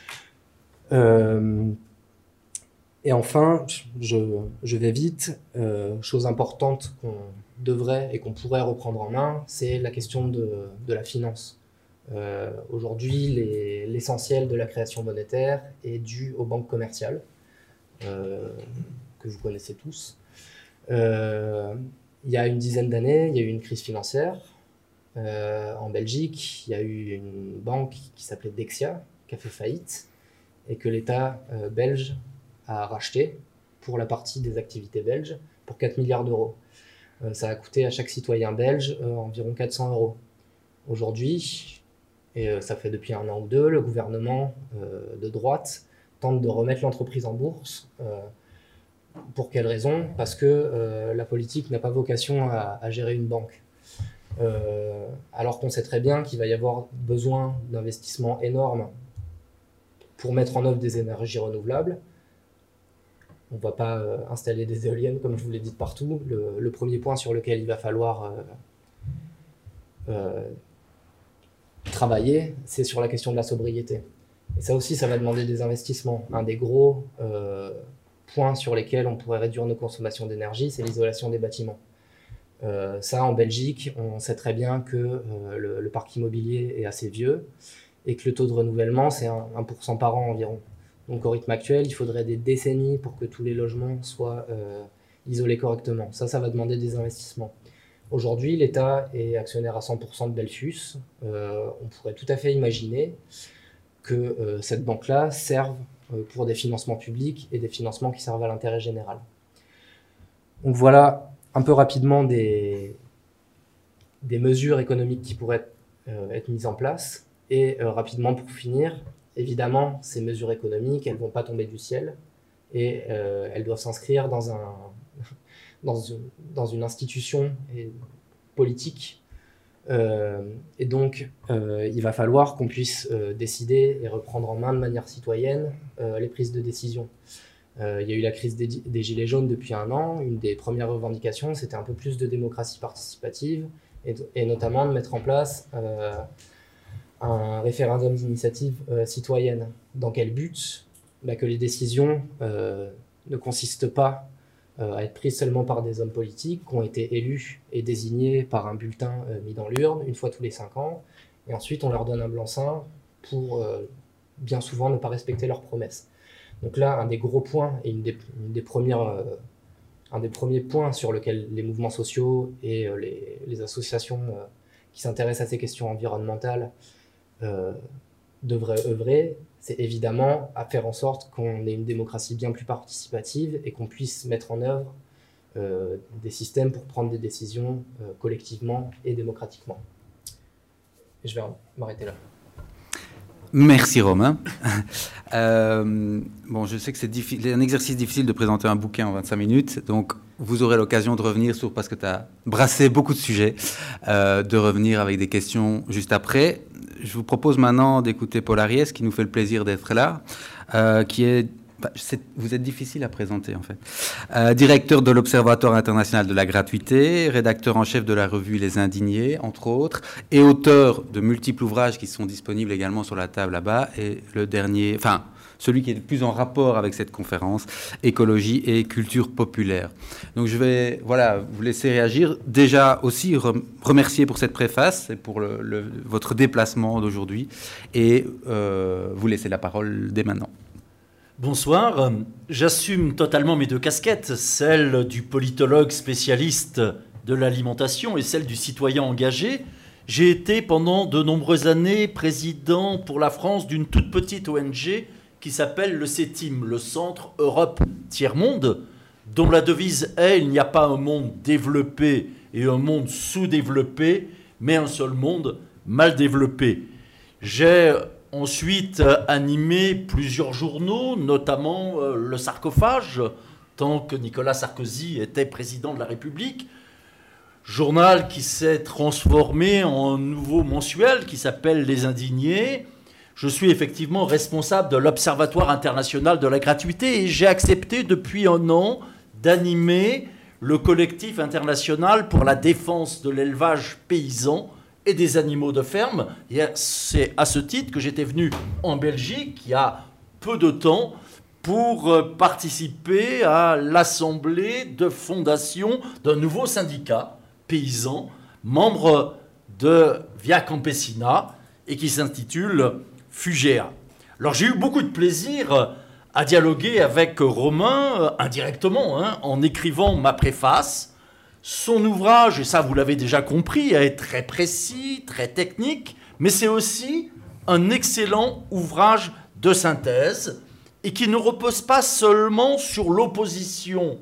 Et enfin, je vais vite. Chose importante qu'on devrait et qu'on pourrait reprendre en main, c'est la question de la finance. Aujourd'hui, l'essentiel de la création monétaire est dû aux banques commerciales, que vous connaissez tous. Il y a une dizaine d'années, il y a eu une crise financière. En Belgique, il y a eu une banque qui s'appelait Dexia, qui a fait faillite, et que l'État belge a racheté pour la partie des activités belges pour 4 milliards d'euros. Ça a coûté à chaque citoyen belge environ 400 euros. Aujourd'hui, et ça fait depuis 1 an ou 2, le gouvernement de droite tente de remettre l'entreprise en bourse. Pour quelle raison? Parce que la politique n'a pas vocation à gérer une banque. Alors qu'on sait très bien qu'il va y avoir besoin d'investissements énormes pour mettre en œuvre des énergies renouvelables. On ne va pas installer des éoliennes, comme je vous l'ai dit, de partout. Le premier point sur lequel il va falloir travailler, c'est sur la question de la sobriété. Et ça aussi, ça va demander des investissements. Un des gros points sur lesquels on pourrait réduire nos consommations d'énergie, c'est l'isolation des bâtiments. Ça, en Belgique, on sait très bien que le parc immobilier est assez vieux et que le taux de renouvellement, c'est 1% par an environ. Donc au rythme actuel, il faudrait des décennies pour que tous les logements soient isolés correctement. Ça va demander des investissements. Aujourd'hui, l'État est actionnaire à 100% de Belfius. On pourrait tout à fait imaginer que cette banque-là serve pour des financements publics et des financements qui servent à l'intérêt général. Donc voilà un peu rapidement des mesures économiques qui pourraient être mises en place. Et rapidement pour finir, évidemment, ces mesures économiques, elles ne vont pas tomber du ciel et elles doivent s'inscrire dans une institution politique. Et donc, il va falloir qu'on puisse décider et reprendre en main de manière citoyenne les prises de décision. Il y a eu la crise des Gilets jaunes depuis 1 an. Une des premières revendications, c'était un peu plus de démocratie participative et notamment de mettre en place un référendum d'initiative citoyenne. Dans quel but? Que les décisions ne consistent pas à être prises seulement par des hommes politiques qui ont été élus et désignés par un bulletin mis dans l'urne une fois tous les 5 ans, et ensuite on leur donne un blanc-seing pour bien souvent ne pas respecter leurs promesses. Donc là, un des gros points et un des premiers points sur lequel les mouvements sociaux et les associations qui s'intéressent à ces questions environnementales devraient œuvrer, c'est évidemment à faire en sorte qu'on ait une démocratie bien plus participative et qu'on puisse mettre en œuvre des systèmes pour prendre des décisions collectivement et démocratiquement. Et je vais m'arrêter là. Merci Romain. Bon, je sais que c'est un exercice difficile de présenter un bouquin en 25 minutes, donc vous aurez l'occasion de revenir parce que tu as brassé beaucoup de sujets, de revenir avec des questions juste après. Je vous propose maintenant d'écouter Paul Ariès, qui nous fait le plaisir d'être là, qui est Vous êtes difficile à présenter, en fait. Directeur de l'Observatoire international de la gratuité, rédacteur en chef de la revue Les Indignés, entre autres, et auteur de multiples ouvrages qui sont disponibles également sur la table là-bas. Et le dernier, enfin, celui qui est le plus en rapport avec cette conférence, Écologie et culture populaire. Donc je vais vous laisser réagir. Déjà aussi remercier pour cette préface et pour votre déplacement d'aujourd'hui. Et vous laisser la parole dès maintenant. Bonsoir, j'assume totalement mes deux casquettes, celle du politologue spécialiste de l'alimentation et celle du citoyen engagé. J'ai été pendant de nombreuses années président pour la France d'une toute petite ONG qui s'appelle le CETIM, le Centre Europe Tiers-Monde, dont la devise est « Il n'y a pas un monde développé et un monde sous-développé, mais un seul monde mal développé ». J'ai ensuite animé plusieurs journaux, notamment Le Sarcophage, tant que Nicolas Sarkozy était président de la République. Journal qui s'est transformé en un nouveau mensuel qui s'appelle Les Indignés. Je suis effectivement responsable de l'Observatoire international de la gratuité et j'ai accepté depuis un an d'animer le collectif international pour la défense de l'élevage paysan et des animaux de ferme. Et c'est à ce titre que j'étais venu en Belgique il y a peu de temps pour participer à l'assemblée de fondation d'un nouveau syndicat paysan, membre de Via Campesina et qui s'intitule Fugea. Alors j'ai eu beaucoup de plaisir à dialoguer avec Romain indirectement, en écrivant ma préface. Son ouvrage, et ça vous l'avez déjà compris, est très précis, très technique, mais c'est aussi un excellent ouvrage de synthèse et qui ne repose pas seulement sur l'opposition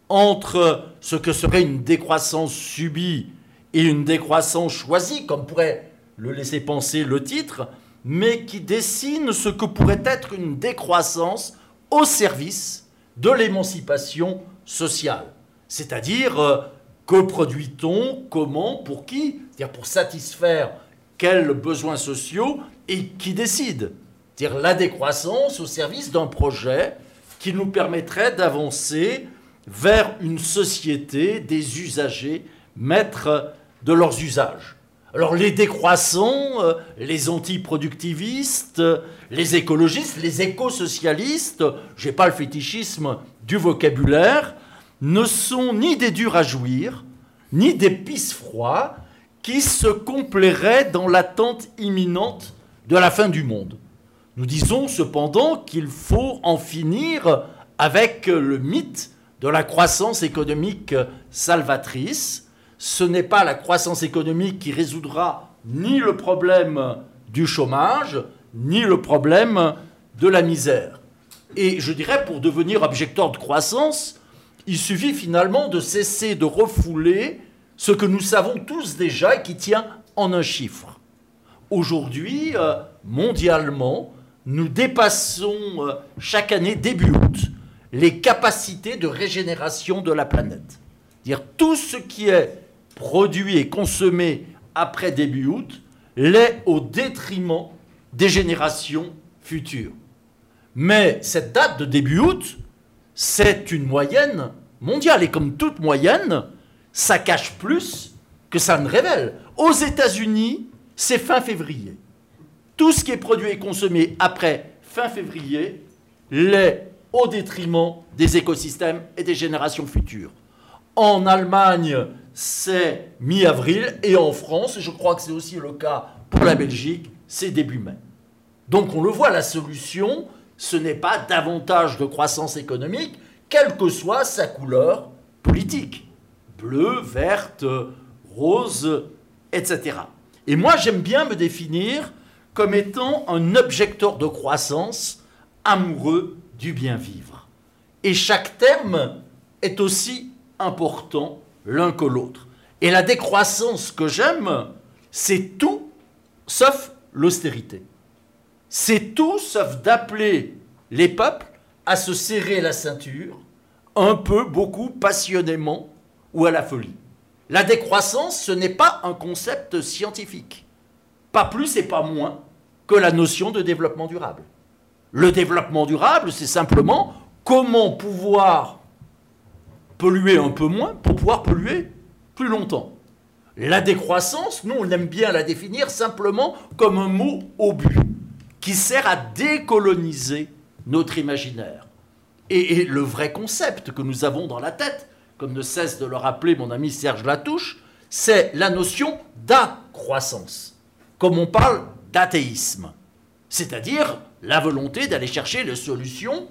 entre ce que serait une décroissance subie et une décroissance choisie, comme pourrait le laisser penser le titre, mais qui dessine ce que pourrait être une décroissance au service de l'émancipation sociale. C'est-à-dire, que produit-on, comment, pour qui? C'est-à-dire pour satisfaire quels besoins sociaux et qui décide? C'est-à-dire la décroissance au service d'un projet qui nous permettrait d'avancer vers une société des usagers, maîtres de leurs usages. Alors les décroissants, les antiproductivistes, les écologistes, les éco-socialistes, je n'ai pas le fétichisme du vocabulaire, ne sont ni des durs à jouir, ni des pisse-froids qui se complairaient dans l'attente imminente de la fin du monde. Nous disons cependant qu'il faut en finir avec le mythe de la croissance économique salvatrice. Ce n'est pas la croissance économique qui résoudra ni le problème du chômage, ni le problème de la misère. Et je dirais, pour devenir objecteur de croissance, il suffit finalement de cesser de refouler ce que nous savons tous déjà et qui tient en un chiffre. Aujourd'hui, mondialement, nous dépassons chaque année, début août, les capacités de régénération de la planète. C'est-à-dire tout ce qui est produit et consommé après début août l'est au détriment des générations futures. Mais cette date de début août, c'est une moyenne mondiale. Et comme toute moyenne, ça cache plus que ça ne révèle. Aux États-Unis, c'est fin février. Tout ce qui est produit et consommé après fin février l'est au détriment des écosystèmes et des générations futures. En Allemagne, c'est mi-avril. Et en France, je crois que c'est aussi le cas pour la Belgique, c'est début mai. Donc on le voit, la solution, ce n'est pas davantage de croissance économique, quelle que soit sa couleur politique. Bleue, verte, rose, etc. Et moi, j'aime bien me définir comme étant un objecteur de croissance amoureux du bien-vivre. Et chaque thème est aussi important l'un que l'autre. Et la décroissance que j'aime, c'est tout sauf l'austérité. C'est tout sauf d'appeler les peuples à se serrer la ceinture, un peu, beaucoup, passionnément ou à la folie. La décroissance, ce n'est pas un concept scientifique. Pas plus et pas moins que la notion de développement durable. Le développement durable, c'est simplement comment pouvoir polluer un peu moins pour pouvoir polluer plus longtemps. La décroissance, nous, on aime bien la définir simplement comme un mot obus, qui sert à décoloniser notre imaginaire. Et le vrai concept que nous avons dans la tête, comme ne cesse de le rappeler mon ami Serge Latouche, c'est la notion d'accroissance, comme on parle d'athéisme, c'est-à-dire la volonté d'aller chercher les solutions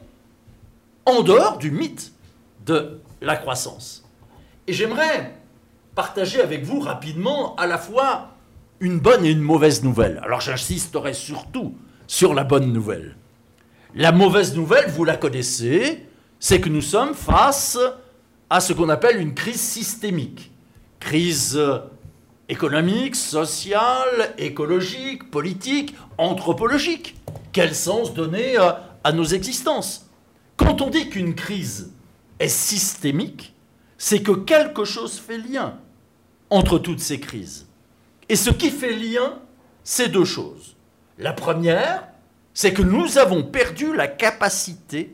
en dehors du mythe de la croissance. Et j'aimerais partager avec vous rapidement à la fois une bonne et une mauvaise nouvelle. Alors j'insisterai surtout sur la bonne nouvelle. La mauvaise nouvelle, vous la connaissez, c'est que nous sommes face à ce qu'on appelle une crise systémique. Crise économique, sociale, écologique, politique, anthropologique. Quel sens donner à nos existences? Quand on dit qu'une crise est systémique, c'est que quelque chose fait lien entre toutes ces crises. Et ce qui fait lien, c'est deux choses. La première, c'est que nous avons perdu la capacité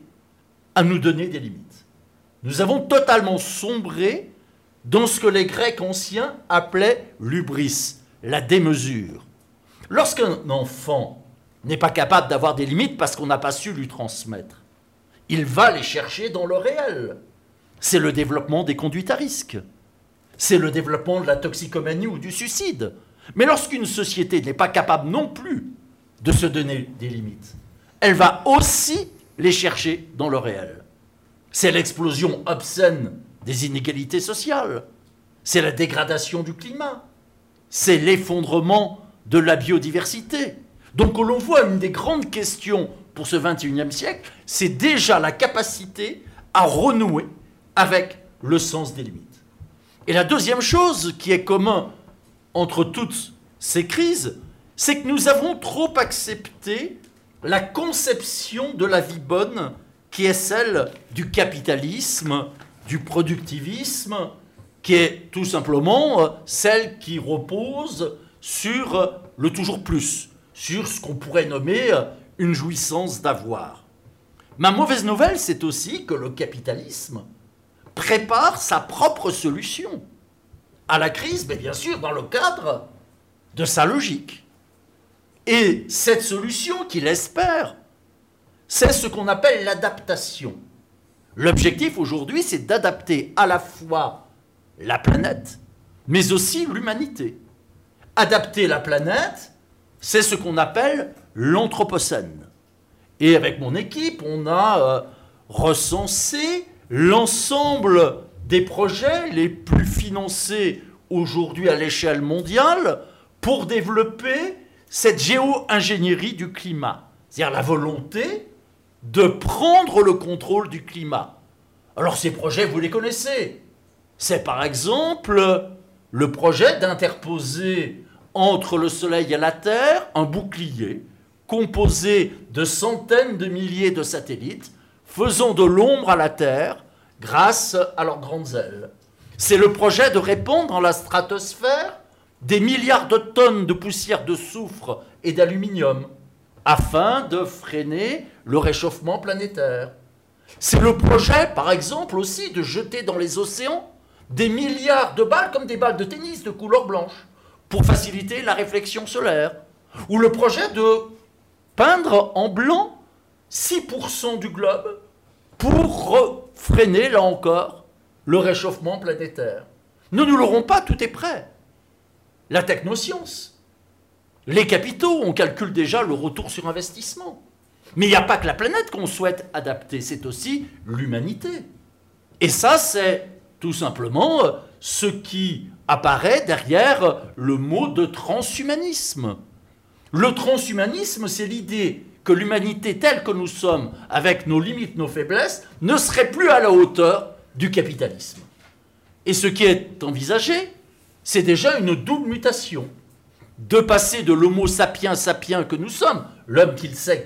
à nous donner des limites. Nous avons totalement sombré dans ce que les Grecs anciens appelaient l'hubris, la démesure. Lorsqu'un enfant n'est pas capable d'avoir des limites parce qu'on n'a pas su lui transmettre, il va les chercher dans le réel. C'est le développement des conduites à risque. C'est le développement de la toxicomanie ou du suicide. Mais lorsqu'une société n'est pas capable non plus de se donner des limites, elle va aussi les chercher dans le réel. C'est l'explosion obscène des inégalités sociales. C'est la dégradation du climat. C'est l'effondrement de la biodiversité. Donc, on voit une des grandes questions pour ce XXIe siècle, c'est déjà la capacité à renouer avec le sens des limites. Et la deuxième chose qui est commune entre toutes ces crises, c'est que nous avons trop accepté la conception de la vie bonne qui est celle du capitalisme, du productivisme, qui est tout simplement celle qui repose sur le toujours plus, sur ce qu'on pourrait nommer une jouissance d'avoir. Ma mauvaise nouvelle, c'est aussi que le capitalisme prépare sa propre solution à la crise, mais bien sûr dans le cadre de sa logique. Et cette solution qu'il espère, c'est ce qu'on appelle l'adaptation. L'objectif aujourd'hui, c'est d'adapter à la fois la planète, mais aussi l'humanité. Adapter la planète, c'est ce qu'on appelle l'anthropocène. Et avec mon équipe, on a recensé l'ensemble des projets les plus financés aujourd'hui à l'échelle mondiale pour développer cette géo-ingénierie du climat, c'est-à-dire la volonté de prendre le contrôle du climat. Alors ces projets, vous les connaissez. C'est par exemple le projet d'interposer entre le Soleil et la Terre un bouclier composé de centaines de milliers de satellites faisant de l'ombre à la Terre grâce à leurs grandes ailes. C'est le projet de répandre dans la stratosphère des milliards de tonnes de poussière de soufre et d'aluminium afin de freiner le réchauffement planétaire. C'est le projet, par exemple, aussi de jeter dans les océans des milliards de balles comme des balles de tennis de couleur blanche pour faciliter la réflexion solaire. Ou le projet de peindre en blanc 6% du globe pour freiner, là encore, le réchauffement planétaire. Nous ne l'aurons pas, tout est prêt. La technoscience. Les capitaux, on calcule déjà le retour sur investissement. Mais il n'y a pas que la planète qu'on souhaite adapter, c'est aussi l'humanité. Et ça, c'est tout simplement ce qui apparaît derrière le mot de transhumanisme. Le transhumanisme, c'est l'idée que l'humanité telle que nous sommes, avec nos limites, nos faiblesses, ne serait plus à la hauteur du capitalisme. Et ce qui est envisagé, c'est déjà une double mutation. De passer de l'homo sapiens sapiens que nous sommes, l'homme qu'il sait,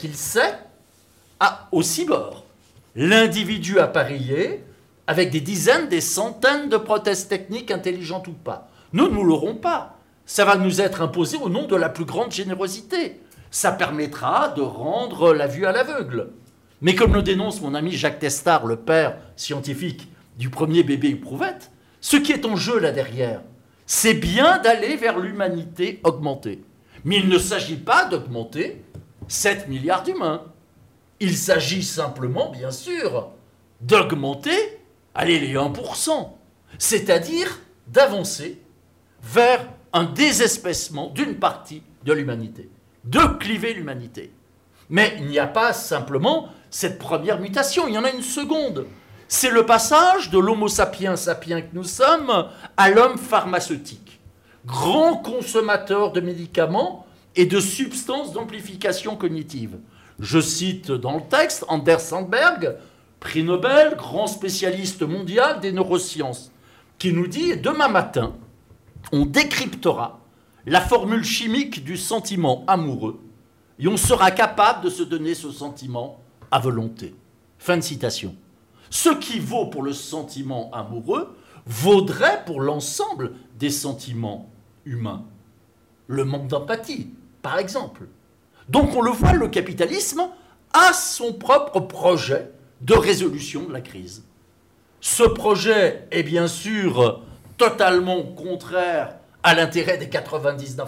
au cyborg. L'individu appareillé, avec des dizaines, des centaines de prothèses techniques intelligentes ou pas. Nous ne l'aurons pas. Ça va nous être imposé au nom de la plus grande générosité. Ça permettra de rendre la vue à l'aveugle. Mais comme le dénonce mon ami Jacques Testard, le père scientifique du premier bébé éprouvette, ce qui est en jeu là derrière, c'est bien d'aller vers l'humanité augmentée. Mais il ne s'agit pas d'augmenter 7 milliards d'humains. Il s'agit simplement, bien sûr, d'augmenter, allez, les 1%. C'est-à-dire d'avancer vers un désespècement d'une partie de l'humanité, de cliver l'humanité. Mais il n'y a pas simplement cette première mutation, il y en a une seconde. C'est le passage de l'homo sapiens sapiens que nous sommes à l'homme pharmaceutique, grand consommateur de médicaments et de substances d'amplification cognitive. Je cite dans le texte Anders Sandberg, prix Nobel, grand spécialiste mondial des neurosciences, qui nous dit « Demain matin, on décryptera la formule chimique du sentiment amoureux et on sera capable de se donner ce sentiment à volonté. » Fin de citation. Ce qui vaut pour le sentiment amoureux vaudrait pour l'ensemble des sentiments humains. Le manque d'empathie, par exemple. Donc on le voit, le capitalisme a son propre projet de résolution de la crise. Ce projet est bien sûr totalement contraire à l'intérêt des 99%,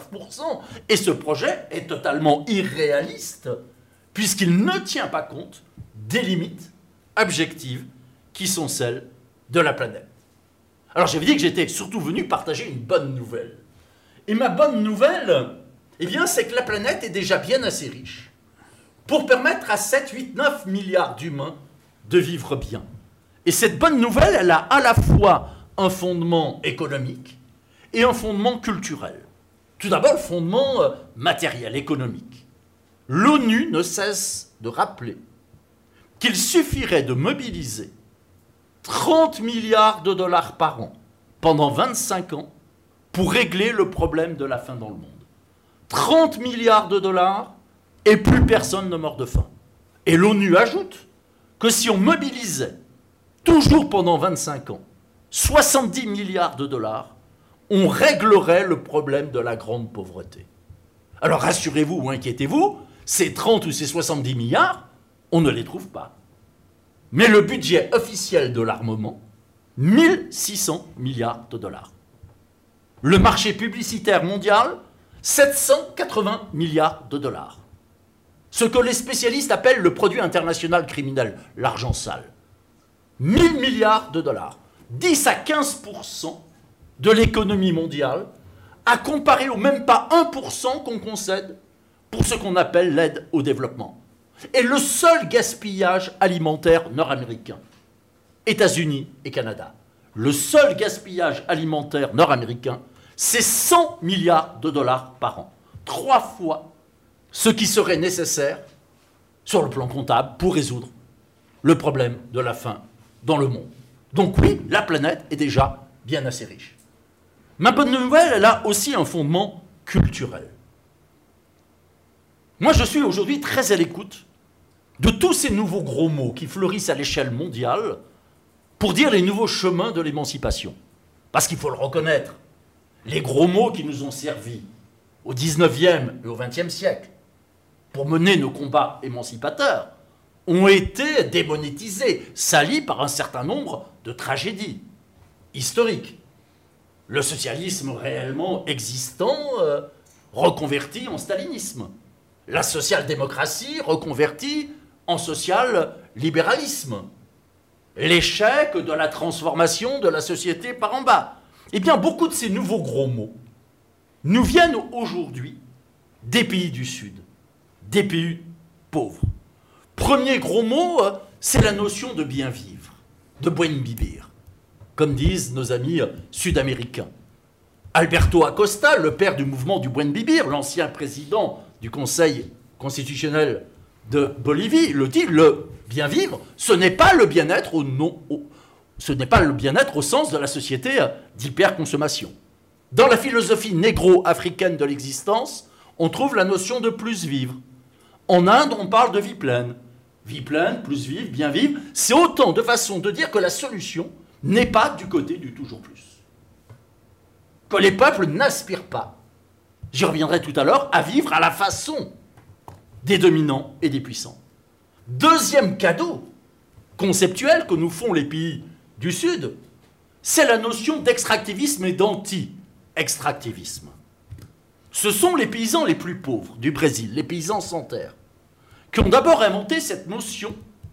et ce projet est totalement irréaliste, puisqu'il ne tient pas compte des limites objectives qui sont celles de la planète. Alors j'avais dit que j'étais surtout venu partager une bonne nouvelle. Et ma bonne nouvelle, eh bien, c'est que la planète est déjà bien assez riche pour permettre à 7, 8, 9 milliards d'humains de vivre bien. Et cette bonne nouvelle, elle a à la fois un fondement économique et un fondement culturel. Tout d'abord, le fondement matériel, économique. L'ONU ne cesse de rappeler qu'il suffirait de mobiliser 30 milliards de dollars par an pendant 25 ans pour régler le problème de la faim dans le monde. 30 milliards de dollars et plus personne ne meurt de faim. Et l'ONU ajoute que si on mobilisait toujours pendant 25 ans 70 milliards de dollars, on réglerait le problème de la grande pauvreté. Alors rassurez-vous ou inquiétez-vous, ces 30 ou ces 70 milliards, on ne les trouve pas. Mais le budget officiel de l'armement, 1600 milliards de dollars. Le marché publicitaire mondial, 780 milliards de dollars. Ce que les spécialistes appellent le produit international criminel, l'argent sale. 1000 milliards de dollars. 10 à 15% de l'économie mondiale, à comparer au même pas 1% qu'on concède pour ce qu'on appelle l'aide au développement. Et le seul gaspillage alimentaire nord-américain, États-Unis et Canada, le seul gaspillage alimentaire nord-américain, c'est 100 milliards de dollars par an. 3 fois ce qui serait nécessaire sur le plan comptable pour résoudre le problème de la faim dans le monde. Donc oui, la planète est déjà bien assez riche. Ma bonne nouvelle, elle a aussi un fondement culturel. Moi, je suis aujourd'hui très à l'écoute de tous ces nouveaux gros mots qui fleurissent à l'échelle mondiale pour dire les nouveaux chemins de l'émancipation. Parce qu'il faut le reconnaître, les gros mots qui nous ont servi au 19e et au 20e siècle pour mener nos combats émancipateurs ont été démonétisés, salis par un certain nombre de tragédies historiques. Le socialisme réellement existant reconverti en stalinisme. La social-démocratie reconvertie en social-libéralisme. L'échec de la transformation de la société par en bas. Eh bien, beaucoup de ces nouveaux gros mots nous viennent aujourd'hui des pays du Sud, des pays pauvres. Premier gros mot, c'est la notion de bien vivre, de buen vivir, comme disent nos amis sud-américains. Alberto Acosta, le père du mouvement du buen vivir, l'ancien président du Conseil constitutionnel de Bolivie, le dit, le bien vivre, ce n'est pas le bien-être ce n'est pas le bien-être au sens de la société d'hyperconsommation. Dans la philosophie négro-africaine de l'existence, on trouve la notion de plus vivre. En Inde, on parle de vie pleine. Vie pleine, plus vivre, bien vivre, c'est autant de façons de dire que la solution n'est pas du côté du toujours plus. Que les peuples n'aspirent pas, j'y reviendrai tout à l'heure, à vivre à la façon des dominants et des puissants. Deuxième cadeau conceptuel que nous font les pays du Sud, c'est la notion d'extractivisme et d'anti-extractivisme. Ce sont les paysans les plus pauvres du Brésil, les paysans sans terre, qui ont d'abord inventé cette notion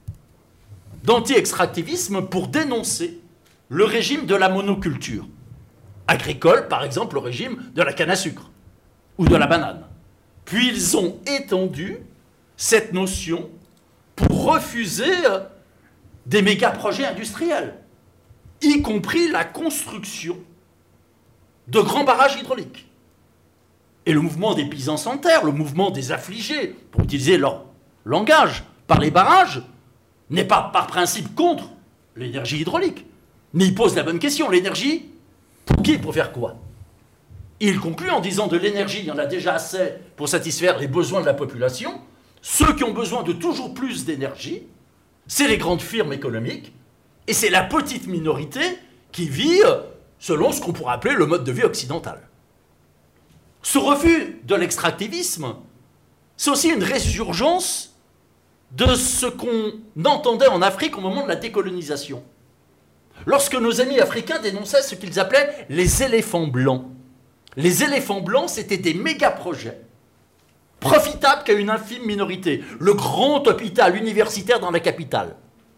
d'anti-extractivisme pour dénoncer le régime de la monoculture agricole, par exemple le régime de la canne à sucre ou de la banane. Puis ils ont étendu cette notion pour refuser des méga-projets industriels, y compris la construction de grands barrages hydrauliques. Et le mouvement des paysans sans terre, le mouvement des affligés, pour utiliser leur langage, par les barrages, n'est pas par principe contre l'énergie hydraulique, mais il pose la bonne question, l'énergie, pour qui, pour faire quoi? Il conclut en disant de l'énergie, il y en a déjà assez pour satisfaire les besoins de la population. Ceux qui ont besoin de toujours plus d'énergie, c'est les grandes firmes économiques, et c'est la petite minorité qui vit selon ce qu'on pourrait appeler le mode de vie occidental. Ce refus de l'extractivisme, c'est aussi une résurgence de ce qu'on entendait en Afrique au moment de la décolonisation. Lorsque nos amis africains dénonçaient ce qu'ils appelaient les éléphants blancs. Les éléphants blancs, c'était des méga-projets, profitables qu'à une infime minorité. Le grand hôpital universitaire dans la capitale,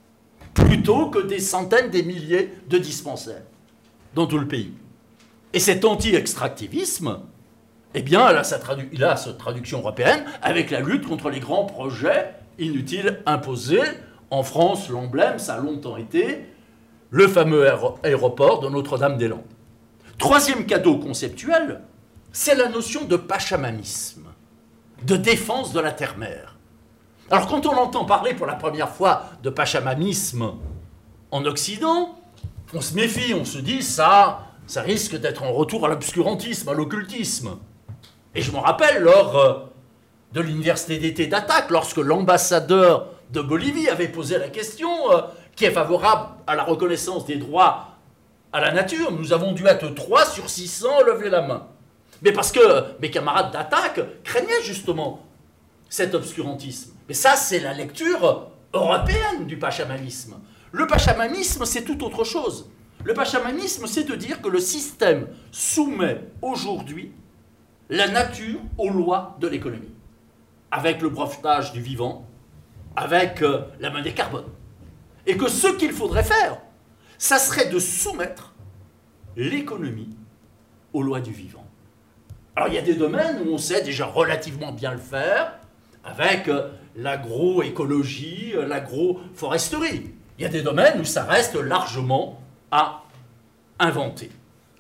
plutôt que des centaines, des milliers de dispensaires dans tout le pays. Et cet anti-extractivisme, eh bien, il a sa traduction européenne avec la lutte contre les grands projets inutiles imposés. En France, l'emblème, ça a longtemps été le fameux aéroport de Notre-Dame-des-Landes. Troisième cadeau conceptuel, c'est la notion de pachamamisme, de défense de la terre-mère. Alors quand on entend parler pour la première fois de pachamamisme en Occident, on se méfie, on se dit ça risque d'être un retour à l'obscurantisme, à l'occultisme. Et je me rappelle lors de l'université d'été d'Attaque, lorsque l'ambassadeur de Bolivie avait posé la question qui est favorable à la reconnaissance des droits à la nature. Nous avons dû être 3 sur 600 lever la main. Mais parce que mes camarades d'Attaque craignaient justement cet obscurantisme. Mais ça, c'est la lecture européenne du pachamamisme. Le pachamamisme, c'est tout autre chose. Le pachamamisme, c'est de dire que le système soumet aujourd'hui la nature aux lois de l'économie, avec le brevetage du vivant, avec la monnaie carbone. Et que ce qu'il faudrait faire, ça serait de soumettre l'économie aux lois du vivant. Alors il y a des domaines où on sait déjà relativement bien le faire, avec l'agroécologie, l'agroforesterie. Il y a des domaines où ça reste largement à inventer.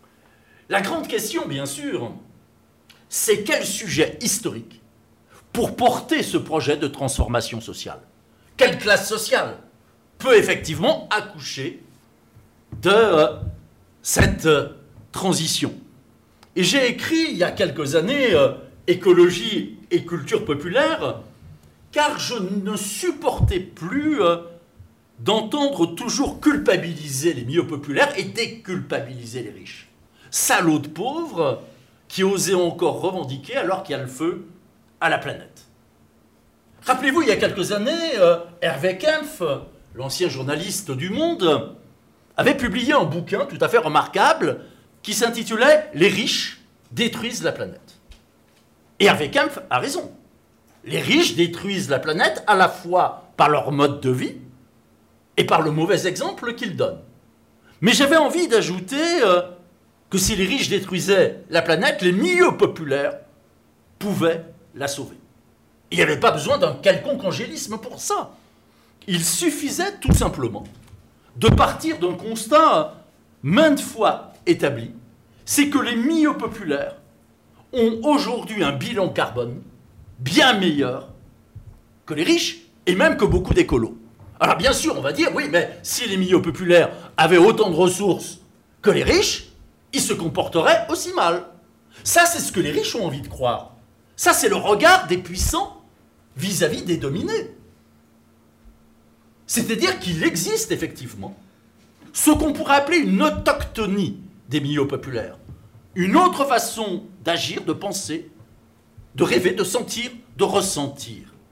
La grande question, bien sûr, c'est quel sujet historique pour porter ce projet de transformation sociale? Quelle classe sociale peut effectivement accoucher de cette transition? Et j'ai écrit il y a quelques années Écologie et culture populaire, car je ne supportais plus d'entendre toujours culpabiliser les milieux populaires et déculpabiliser les riches. Salauds de pauvres qui osaient encore revendiquer alors qu'il y a le feu à la planète. Rappelez-vous, il y a quelques années, Hervé Kempf, l'ancien journaliste du Monde, avait publié un bouquin tout à fait remarquable qui s'intitulait « Les riches détruisent la planète ». Et Hervé Kempf a raison. Les riches détruisent la planète à la fois par leur mode de vie et par le mauvais exemple qu'ils donnent. Mais j'avais envie d'ajouter que si les riches détruisaient la planète, les milieux populaires pouvaient la sauver. Il n'y avait pas besoin d'un quelconque angélisme pour ça. Il suffisait tout simplement de partir d'un constat maintes fois établi, c'est que les milieux populaires ont aujourd'hui un bilan carbone bien meilleur que les riches et même que beaucoup d'écolos. Alors bien sûr, on va dire, oui, mais si les milieux populaires avaient autant de ressources que les riches, ils se comporteraient aussi mal. Ça, c'est ce que les riches ont envie de croire. Ça, c'est le regard des puissants vis-à-vis des dominés. C'est-à-dire qu'il existe effectivement ce qu'on pourrait appeler une autochtonie des milieux populaires. Une autre façon d'agir, de penser, de rêver, de sentir, de ressentir.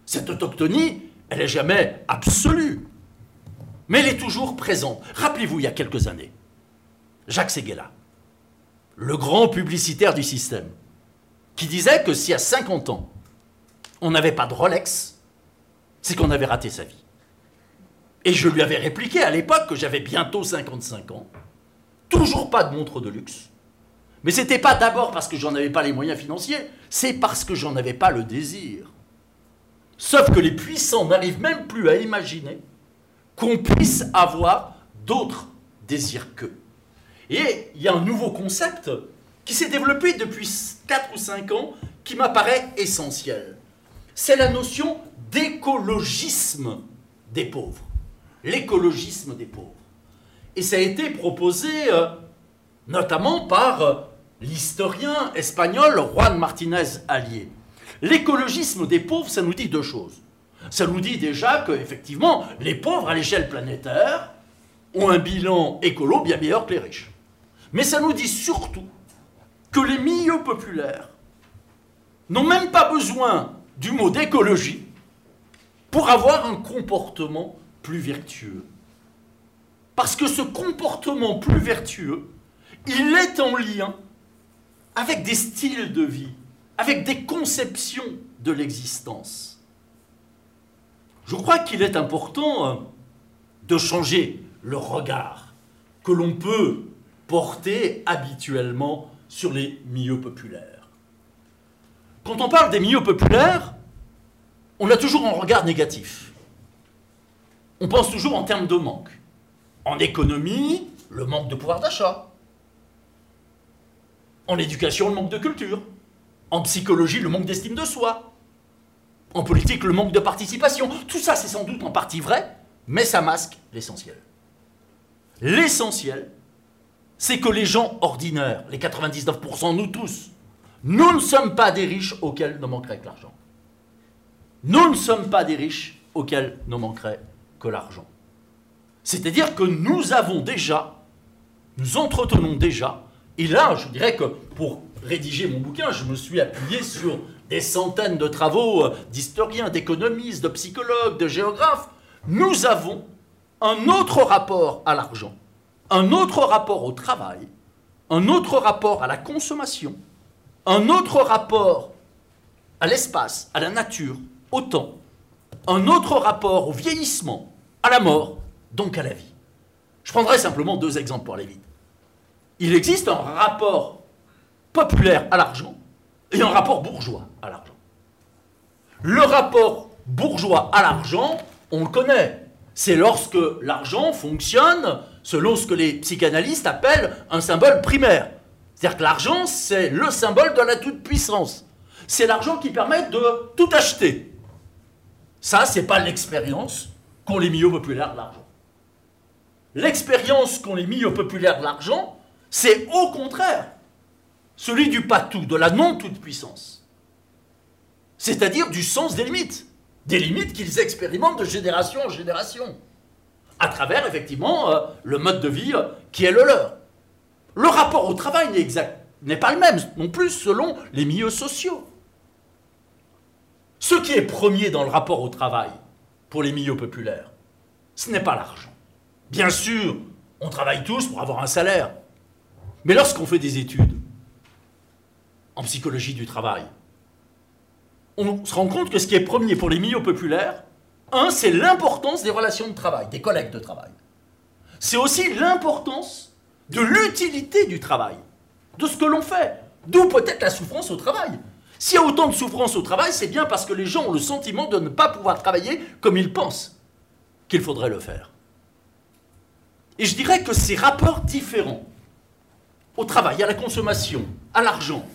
Cette autochtonie, elle n'est jamais absolue, mais elle est toujours présente. Rappelez-vous, il y a quelques années, Jacques Séguéla, le grand publicitaire du système, qui disait que si à 50 ans, on n'avait pas de Rolex, c'est qu'on avait raté sa vie. Et je lui avais répliqué à l'époque que j'avais bientôt 55 ans, toujours pas de montre de luxe, mais ce n'était pas d'abord parce que j'en avais pas les moyens financiers, c'est parce que j'en avais pas le désir. Sauf que les puissants n'arrivent même plus à imaginer qu'on puisse avoir d'autres désirs qu'eux. Et il y a un nouveau concept qui s'est développé depuis 4 ou 5 ans qui m'apparaît essentiel. C'est la notion d'écologisme des pauvres. L'écologisme des pauvres. Et ça a été proposé notamment par l'historien espagnol Juan Martínez Alier. L'écologisme des pauvres, ça nous dit 2 choses. Ça nous dit déjà qu'effectivement, les pauvres à l'échelle planétaire ont un bilan écolo bien meilleur que les riches. Mais ça nous dit surtout que les milieux populaires n'ont même pas besoin du mot d'écologie pour avoir un comportement plus vertueux. Parce que ce comportement plus vertueux, il est en lien avec des styles de vie, avec des conceptions de l'existence. Je crois qu'il est important de changer le regard que l'on peut porter habituellement sur les milieux populaires. Quand on parle des milieux populaires, on a toujours un regard négatif. On pense toujours en termes de manque. En économie, le manque de pouvoir d'achat. En éducation, le manque de culture. En psychologie, le manque d'estime de soi. En politique, le manque de participation. Tout ça, c'est sans doute en partie vrai, mais ça masque l'essentiel. L'essentiel, c'est que les gens ordinaires, les 99%, nous tous, nous ne sommes pas des riches auxquels ne manquerait que l'argent. Nous ne sommes pas des riches auxquels ne manquerait que l'argent. C'est-à-dire que nous avons déjà, nous entretenons déjà, et là, je dirais que pour rédiger mon bouquin, je me suis appuyé sur des centaines de travaux d'historiens, d'économistes, de psychologues, de géographes. Nous avons un autre rapport à l'argent, un autre rapport au travail, un autre rapport à la consommation, un autre rapport à l'espace, à la nature, au temps, un autre rapport au vieillissement, à la mort, donc à la vie. Je prendrai simplement 2 exemples pour aller vite. Il existe un rapport populaire à l'argent et un rapport bourgeois à l'argent. Le rapport bourgeois à l'argent, on le connaît. C'est lorsque l'argent fonctionne selon ce que les psychanalystes appellent un symbole primaire. C'est-à-dire que l'argent, c'est le symbole de la toute-puissance. C'est l'argent qui permet de tout acheter. Ça, c'est pas l'expérience qu'ont les milieux populaires de l'argent. L'expérience qu'ont les milieux populaires de l'argent, c'est au contraire celui du patou, de la non-toute-puissance. C'est-à-dire du sens des limites qu'ils expérimentent de génération en génération, à travers, effectivement, le mode de vie qui est le leur. Le rapport au travail n'est pas le même, non plus, selon les milieux sociaux. Ce qui est premier dans le rapport au travail, pour les milieux populaires, ce n'est pas l'argent. Bien sûr, on travaille tous pour avoir un salaire. Mais lorsqu'on fait des études en psychologie du travail, on se rend compte que ce qui est premier pour les milieux populaires, c'est l'importance des relations de travail, des collègues de travail. C'est aussi l'importance de l'utilité du travail, de ce que l'on fait. D'où peut-être la souffrance au travail. S'il y a autant de souffrance au travail, c'est bien parce que les gens ont le sentiment de ne pas pouvoir travailler comme ils pensent qu'il faudrait le faire. Et je dirais que ces rapports différents au travail, à la consommation, à l'argent,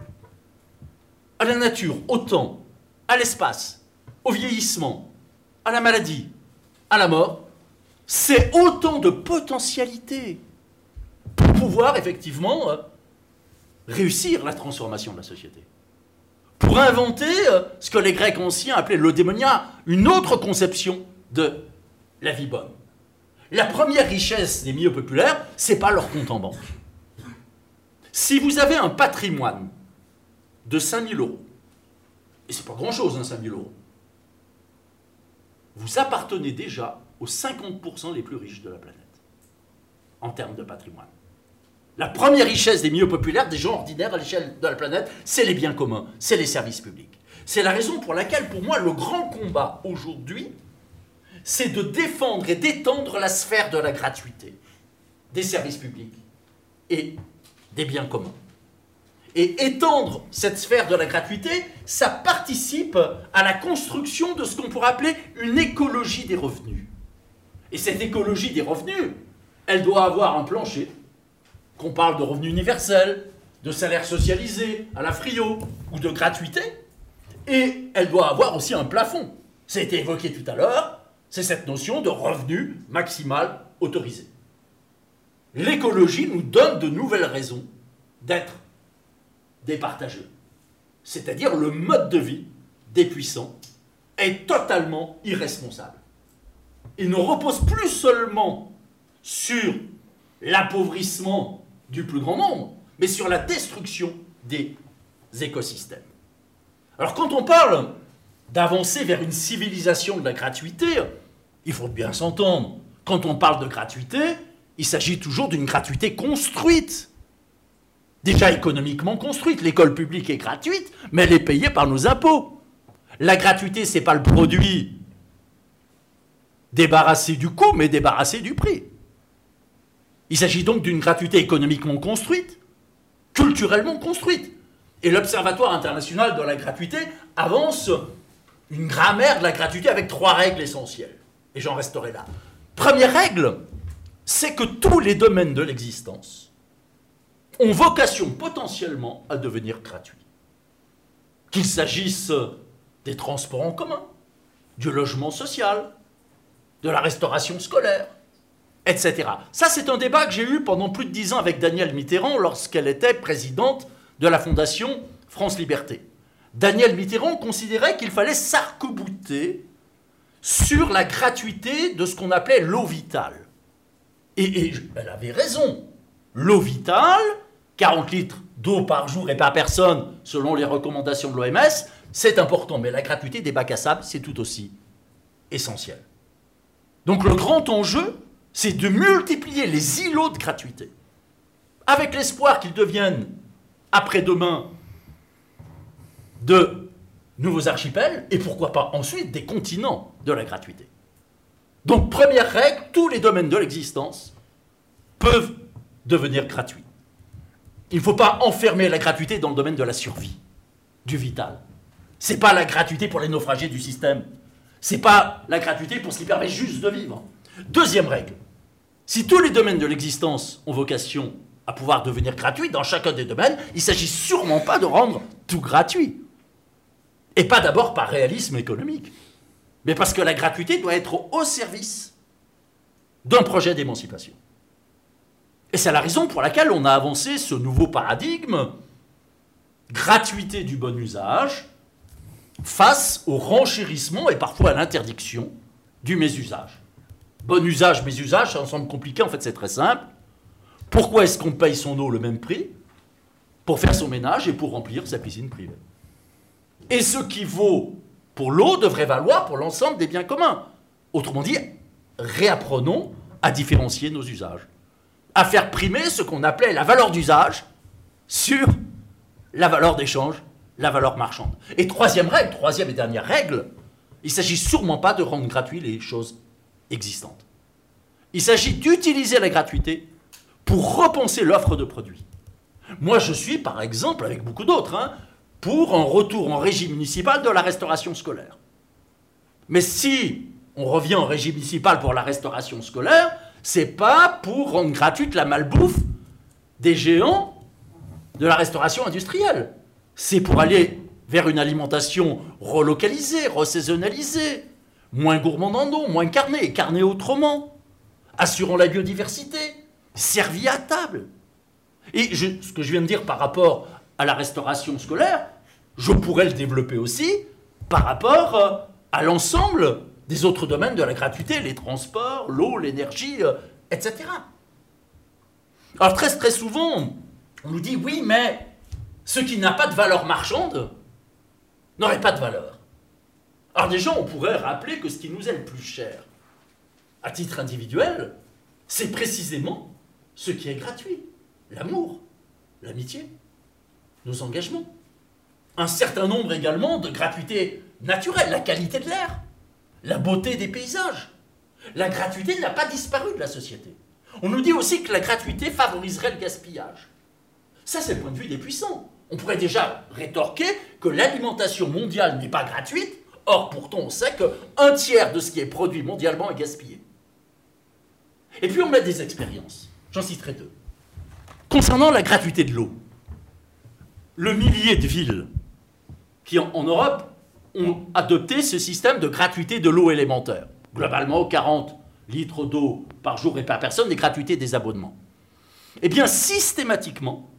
à la nature, au temps, à l'espace, au vieillissement, à la maladie, à la mort, c'est autant de potentialités pour pouvoir effectivement réussir la transformation de la société. Pour inventer ce que les Grecs anciens appelaient l'eudémonia, une autre conception de la vie bonne. La première richesse des milieux populaires, c'est pas leur compte en banque. Si vous avez un patrimoine de 5 000 €, et c'est pas grand-chose, 5 000 €, vous appartenez déjà aux 50% les plus riches de la planète, en termes de patrimoine. La première richesse des milieux populaires, des gens ordinaires à l'échelle de la planète, c'est les biens communs, c'est les services publics. C'est la raison pour laquelle, pour moi, le grand combat aujourd'hui, c'est de défendre et d'étendre la sphère de la gratuité, des services publics et des biens communs. Et étendre cette sphère de la gratuité, ça participe à la construction de ce qu'on pourrait appeler une écologie des revenus. Et cette écologie des revenus, elle doit avoir un plancher, qu'on parle de revenus universels, de salaire socialisé à la Frio ou de gratuité, et elle doit avoir aussi un plafond. Ça a été évoqué tout à l'heure, c'est cette notion de revenu maximal autorisé. L'écologie nous donne de nouvelles raisons d'être des partageux. C'est-à-dire le mode de vie des puissants est totalement irresponsable. Il ne repose plus seulement sur l'appauvrissement du plus grand nombre, mais sur la destruction des écosystèmes. Alors quand on parle d'avancer vers une civilisation de la gratuité, il faut bien s'entendre. Quand on parle de gratuité, il s'agit toujours d'une gratuité construite. Déjà économiquement construite. L'école publique est gratuite, mais elle est payée par nos impôts. La gratuité, ce n'est pas le produit débarrassé du coût, mais débarrassé du prix. Il s'agit donc d'une gratuité économiquement construite, culturellement construite. Et l'Observatoire international de la gratuité avance une grammaire de la gratuité avec 3 règles essentielles. Et j'en resterai là. Première règle, c'est que tous les domaines de l'existence ont vocation potentiellement à devenir gratuits. Qu'il s'agisse des transports en commun, du logement social, de la restauration scolaire, etc. Ça, c'est un débat que j'ai eu pendant plus de 10 ans avec Danielle Mitterrand lorsqu'elle était présidente de la Fondation France Liberté. Danielle Mitterrand considérait qu'il fallait s'arc-bouter sur la gratuité de ce qu'on appelait l'eau vitale. Et elle avait raison. L'eau vitale, 40 litres d'eau par jour et par personne, selon les recommandations de l'OMS, c'est important. Mais la gratuité des bacs à sable, c'est tout aussi essentiel. Donc le grand enjeu, c'est de multiplier les îlots de gratuité, avec l'espoir qu'ils deviennent, après-demain, de nouveaux archipels, et pourquoi pas ensuite des continents de la gratuité. Donc, première règle, tous les domaines de l'existence peuvent devenir gratuits. Il ne faut pas enfermer la gratuité dans le domaine de la survie, du vital. Ce n'est pas la gratuité pour les naufragés du système. Ce n'est pas la gratuité pour ce qui permet juste de vivre. Deuxième règle, si tous les domaines de l'existence ont vocation à pouvoir devenir gratuits dans chacun des domaines, il ne s'agit sûrement pas de rendre tout gratuit. Et pas d'abord par réalisme économique, mais parce que la gratuité doit être au service d'un projet d'émancipation. Et c'est la raison pour laquelle on a avancé ce nouveau paradigme, gratuité du bon usage, face au renchérissement et parfois à l'interdiction du mésusage. Bon usage, mésusage, ça semble compliqué, en fait c'est très simple. Pourquoi est-ce qu'on paye son eau le même prix? Pour faire son ménage et pour remplir sa piscine privée. Et ce qui vaut pour l'eau devrait valoir pour l'ensemble des biens communs. Autrement dit, réapprenons à différencier nos usages. À faire primer ce qu'on appelait la valeur d'usage sur la valeur d'échange, la valeur marchande. Et troisième règle, troisième et dernière règle, il ne s'agit sûrement pas de rendre gratuites les choses existantes. Il s'agit d'utiliser la gratuité pour repenser l'offre de produits. Moi, je suis, par exemple, avec beaucoup d'autres, pour un retour en régime municipal de la restauration scolaire. Mais si on revient en régime municipal pour la restauration scolaire, c'est pas pour rendre gratuite la malbouffe des géants de la restauration industrielle. C'est pour aller vers une alimentation relocalisée, resaisonnalisée, moins gourmande en eau, moins carnée autrement, assurant la biodiversité, servie à table. Et ce que je viens de dire par rapport à la restauration scolaire, je pourrais le développer aussi par rapport à l'ensemble des autres domaines de la gratuité, les transports, l'eau, l'énergie, etc. Alors très, très souvent, on nous dit, oui, mais ce qui n'a pas de valeur marchande n'aurait pas de valeur. Alors déjà, on pourrait rappeler que ce qui nous est le plus cher, à titre individuel, c'est précisément ce qui est gratuit. L'amour, l'amitié, nos engagements. Un certain nombre également de gratuités naturelles, la qualité de l'air, la beauté des paysages. La gratuité n'a pas disparu de la société. On nous dit aussi que la gratuité favoriserait le gaspillage. Ça, c'est le point de vue des puissants. On pourrait déjà rétorquer que l'alimentation mondiale n'est pas gratuite, or pourtant on sait qu'un tiers de ce qui est produit mondialement est gaspillé. Et puis on a des expériences, j'en citerai deux. Concernant la gratuité de l'eau, le millier de villes qui en Europe ont adopté ce système de gratuité de l'eau élémentaire. Globalement, 40 litres d'eau par jour et par personne, des gratuités des abonnements. Eh bien, systématiquement,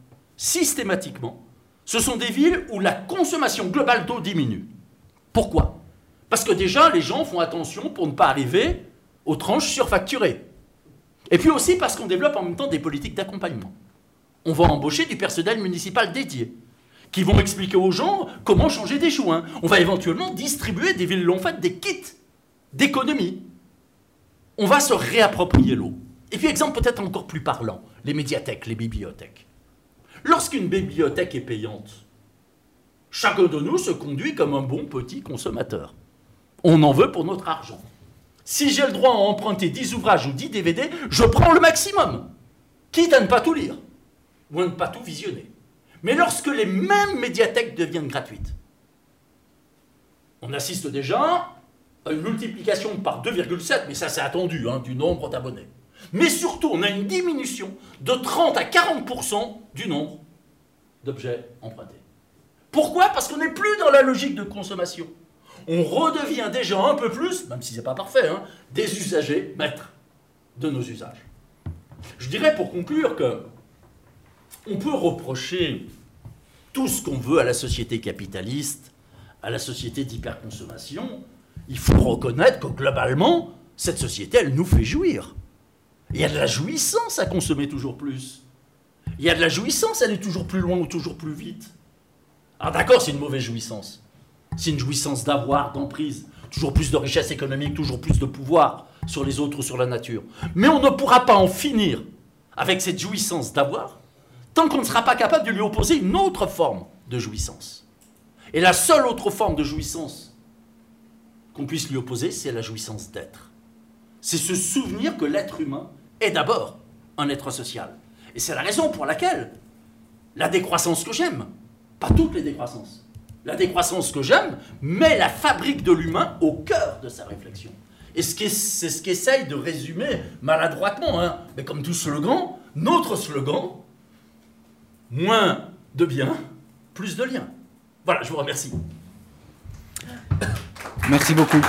ce sont des villes où la consommation globale d'eau diminue. Pourquoi? Parce que déjà, les gens font attention pour ne pas arriver aux tranches surfacturées. Et puis aussi parce qu'on développe en même temps des politiques d'accompagnement. On va embaucher du personnel municipal dédié, qui vont expliquer aux gens comment changer des joints. On va éventuellement distribuer, des villes l'ont fait, des kits d'économie. On va se réapproprier l'eau. Et puis, exemple peut-être encore plus parlant, les médiathèques, les bibliothèques. Lorsqu'une bibliothèque est payante, chacun de nous se conduit comme un bon petit consommateur. On en veut pour notre argent. Si j'ai le droit à emprunter 10 ouvrages ou 10 DVD, je prends le maximum, quitte à ne pas tout lire, ou à ne pas tout visionner. Mais lorsque les mêmes médiathèques deviennent gratuites, on assiste déjà à une multiplication par 2,7, mais ça c'est attendu, du nombre d'abonnés. Mais surtout, on a une diminution de 30 à 40% du nombre d'objets empruntés. Pourquoi? Parce qu'on n'est plus dans la logique de consommation. On redevient déjà un peu plus, même si ce n'est pas parfait, des usagers maîtres de nos usages. Je dirais pour conclure que on peut reprocher tout ce qu'on veut à la société capitaliste, à la société d'hyperconsommation. Il faut reconnaître que globalement, cette société, elle nous fait jouir. Il y a de la jouissance à consommer toujours plus. Il y a de la jouissance à aller toujours plus loin ou toujours plus vite. Alors d'accord, c'est une mauvaise jouissance. C'est une jouissance d'avoir, d'emprise, toujours plus de richesse économique, toujours plus de pouvoir sur les autres ou sur la nature. Mais on ne pourra pas en finir avec cette jouissance d'avoir tant qu'on ne sera pas capable de lui opposer une autre forme de jouissance. Et la seule autre forme de jouissance qu'on puisse lui opposer, c'est la jouissance d'être. C'est se souvenir que l'être humain est d'abord un être social. Et c'est la raison pour laquelle la décroissance que j'aime, pas toutes les décroissances, la décroissance que j'aime met la fabrique de l'humain au cœur de sa réflexion. Et c'est ce qu'essaye de résumer maladroitement, mais comme tout slogan, notre slogan, moins de biens, plus de liens. Voilà, je vous remercie. Merci beaucoup.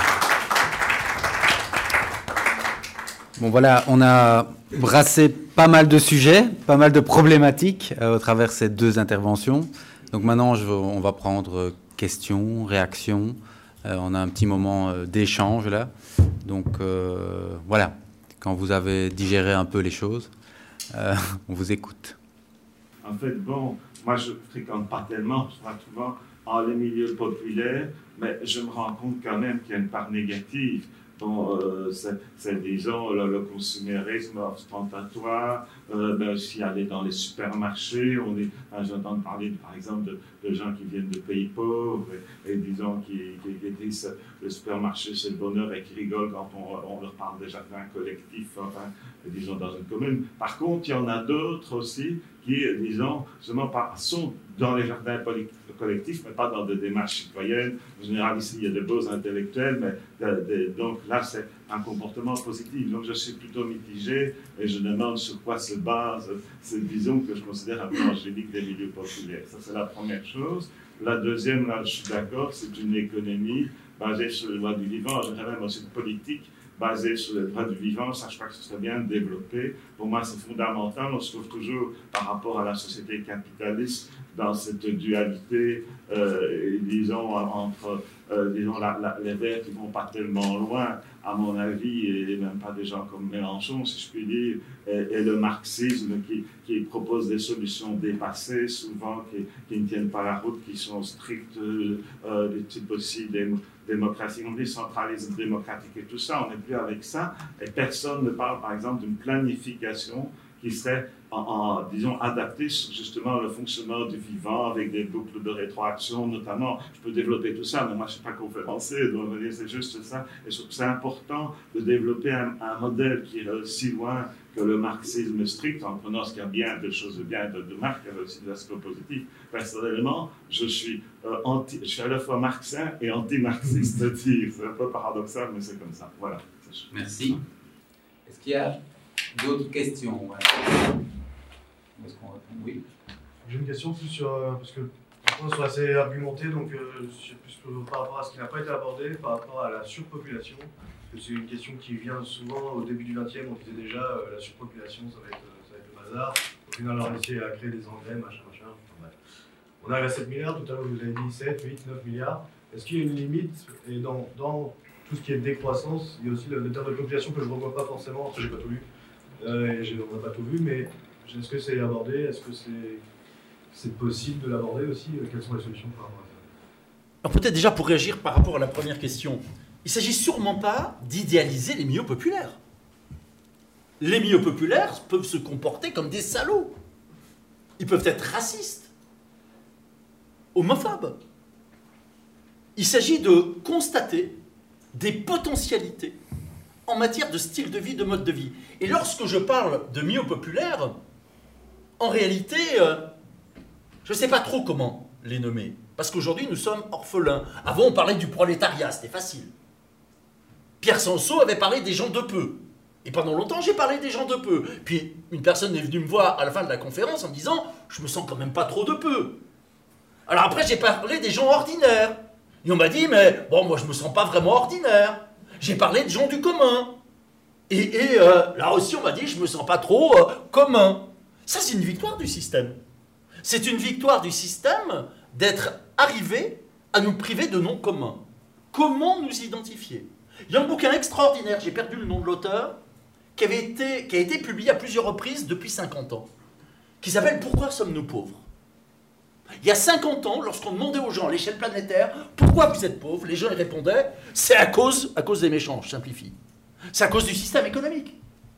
Bon voilà, on a brassé pas mal de sujets, pas mal de problématiques au travers ces deux interventions. Donc maintenant, on va prendre questions, réactions. On a un petit moment d'échange là. Donc voilà, quand vous avez digéré un peu les choses, on vous écoute. En fait, bon, moi je fréquente pas tellement, je vois souvent les milieux populaires, mais je me rends compte quand même qu'il y a une part négative. Bon, c'est disons, le consumérisme ostentatoire, aussi aller dans les supermarchés. J'entends parler, par exemple, de gens qui viennent de pays pauvres et disons, qui disent le supermarché, c'est le bonheur et qui rigolent quand on leur parle des jardins collectifs, disons, dans une commune. Par contre, il y en a d'autres aussi qui, disons, justement, sont dans les jardins collectifs, mais pas dans des démarches citoyennes. En général, ici, il y a de beaux intellectuels, mais donc là, c'est un comportement positif. Donc, je suis plutôt mitigé et je demande sur quoi se base cette vision que je considère un peu angélique des milieux populaires. Ça, c'est la première chose. La deuxième, là, je suis d'accord, c'est une économie basée sur les lois du vivant. Je dirais même aussi une politique basée sur les droits du vivant. Ça, je crois que ce serait bien de développer. Pour moi, c'est fondamental. On se trouve toujours par rapport à la société capitaliste dans cette dualité disons, entre disons, les Verts qui ne vont pas tellement loin, à mon avis, et même pas des gens comme Mélenchon, si je puis dire, et le marxisme qui propose des solutions dépassées, souvent qui ne tiennent pas la route, qui sont strictes, des types aussi démocratie, on dit centralisme démocratique et tout ça, on n'est plus avec ça, et personne ne parle par exemple d'une planification qui serait, disons, adaptée justement au fonctionnement du vivant avec des boucles de rétroaction notamment. Je peux développer tout ça, mais moi je ne suis pas conférencier, donc c'est juste ça. Et je trouve que c'est important de développer un modèle qui est aussi loin que le marxisme strict, en prenant ce qu'il y a bien, des choses bien de Marx, il y a aussi des aspects positifs. Personnellement, je suis à la fois marxien et anti-marxiste. C'est un peu paradoxal, mais c'est comme ça. Voilà. Merci. Est-ce qu'il y a d'autres questions? Est-ce qu'on répond? Oui. J'ai une question plus sur... parce que les points sont assez argumentés, donc c'est plus par rapport à ce qui n'a pas été abordé, par rapport à la surpopulation. C'est une question qui vient souvent au début du XXe, on disait déjà la surpopulation, ça va être le bazar. Au final, on a réussi à créer des engrais, machin. Enfin, bref. On arrive à 7 milliards, tout à l'heure vous avez dit 7, 8, 9 milliards. Est-ce qu'il y a une limite? Et dans tout ce qui est décroissance, il y a aussi le terme de population que je ne revois pas forcément, parce que je n'ai pas tout lu. On n'a pas tout vu, mais est-ce que c'est abordé? Est-ce que c'est possible de l'aborder aussi? Quelles sont les solutions par rapport à ça? Alors peut-être déjà pour réagir par rapport à la première question, il ne s'agit sûrement pas d'idéaliser les milieux populaires. Les milieux populaires peuvent se comporter comme des salauds. Ils peuvent être racistes, homophobes. Il s'agit de constater des potentialités en matière de style de vie, de mode de vie. Et lorsque je parle de milieux populaires, en réalité, je ne sais pas trop comment les nommer. Parce qu'aujourd'hui, nous sommes orphelins. Avant, on parlait du prolétariat, c'était facile. Pierre Sanson avait parlé des gens de peu. Et pendant longtemps, j'ai parlé des gens de peu. Puis, une personne est venue me voir à la fin de la conférence en me disant « Je me sens quand même pas trop de peu ». Alors après, j'ai parlé des gens ordinaires. Et on m'a dit « Mais bon, moi, je me sens pas vraiment ordinaire ». J'ai parlé de gens du commun. Et là aussi, on m'a dit « Je me sens pas trop commun ». Ça, c'est une victoire du système. C'est une victoire du système d'être arrivé à nous priver de noms communs. Comment nous identifier? Il y a un bouquin extraordinaire, j'ai perdu le nom de l'auteur, qui a été publié à plusieurs reprises depuis 50 ans, qui s'appelle « Pourquoi sommes-nous pauvres ?» Il y a 50 ans, lorsqu'on demandait aux gens à l'échelle planétaire « Pourquoi vous êtes pauvres ?» les gens y répondaient « C'est à cause des méchants, je simplifie. C'est à cause du système économique.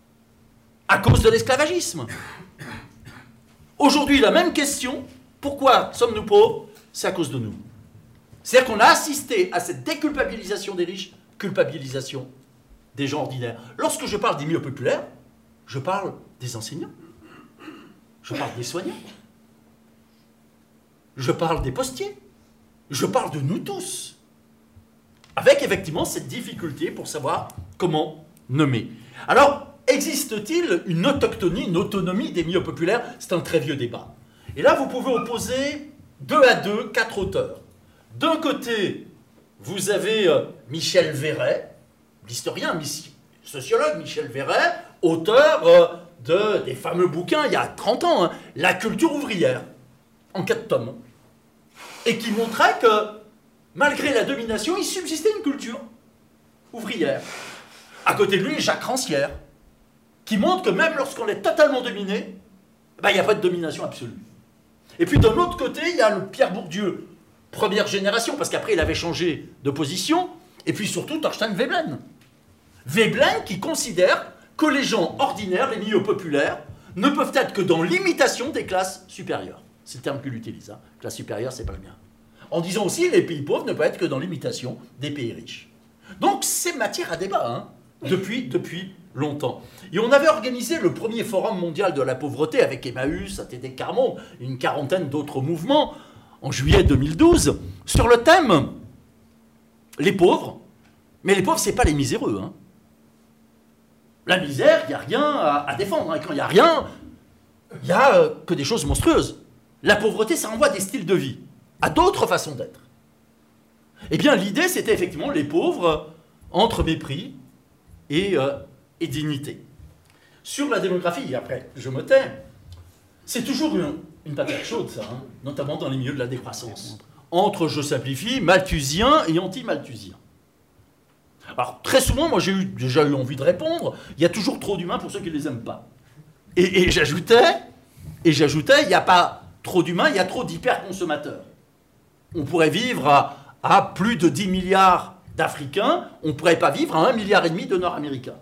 À cause de l'esclavagisme. » Aujourd'hui, la même question, pourquoi sommes-nous pauvres? C'est à cause de nous. C'est-à-dire qu'on a assisté à cette déculpabilisation des riches, culpabilisation des gens ordinaires. Lorsque je parle des milieux populaires, je parle des enseignants, je parle des soignants, je parle des postiers, je parle de nous tous, avec effectivement cette difficulté pour savoir comment nommer. Alors, existe-t-il une autochtonie, une autonomie des milieux populaires? C'est un très vieux débat. Et là, vous pouvez opposer 2 à 2, 4 auteurs. D'un côté, vous avez Michel Verret, l'historien, sociologue Michel Verret, auteur des fameux bouquins, il y a 30 ans, hein, La culture ouvrière, en 4 tomes, et qui montrait que, malgré la domination, il subsistait une culture ouvrière. À côté de lui, Jacques Rancière, qui montre que même lorsqu'on est totalement dominé, il n'y a pas de domination absolue. Et puis de l'autre côté, il y a le Pierre Bourdieu, première génération, parce qu'après il avait changé de position, et puis surtout Thorstein Veblen. Veblen qui considère que les gens ordinaires, les milieux populaires, ne peuvent être que dans l'imitation des classes supérieures. C'est le terme qu'il utilise, hein. Classe supérieure, c'est pas le mien. En disant aussi les pays pauvres ne peuvent être que dans l'imitation des pays riches. Donc c'est matière à débat, hein, depuis longtemps. Et on avait organisé le premier forum mondial de la pauvreté avec Emmaüs, ATD Carmont, et une quarantaine d'autres mouvements, en juillet 2012, sur le thème les pauvres. Mais les pauvres, c'est pas les miséreux. Hein. La misère, il n'y a rien à défendre. Hein. Quand il n'y a rien, il n'y a que des choses monstrueuses. La pauvreté, ça renvoie à des styles de vie, à d'autres façons d'être. Eh bien, l'idée, c'était effectivement les pauvres entre mépris et dignité. Sur la démographie, et après, je me tais, c'est toujours une patate chaude, ça, hein, notamment dans les milieux de la décroissance. entre, je simplifie, malthusiens et anti-malthusiens. Alors, très souvent, moi, j'ai déjà eu envie de répondre, il y a toujours trop d'humains pour ceux qui ne les aiment pas. Et j'ajoutais, il n'y a pas trop d'humains, il y a trop d'hyperconsommateurs. On pourrait vivre à plus de 10 milliards d'Africains, on ne pourrait pas vivre à 1,5 milliard de Nord-Américains.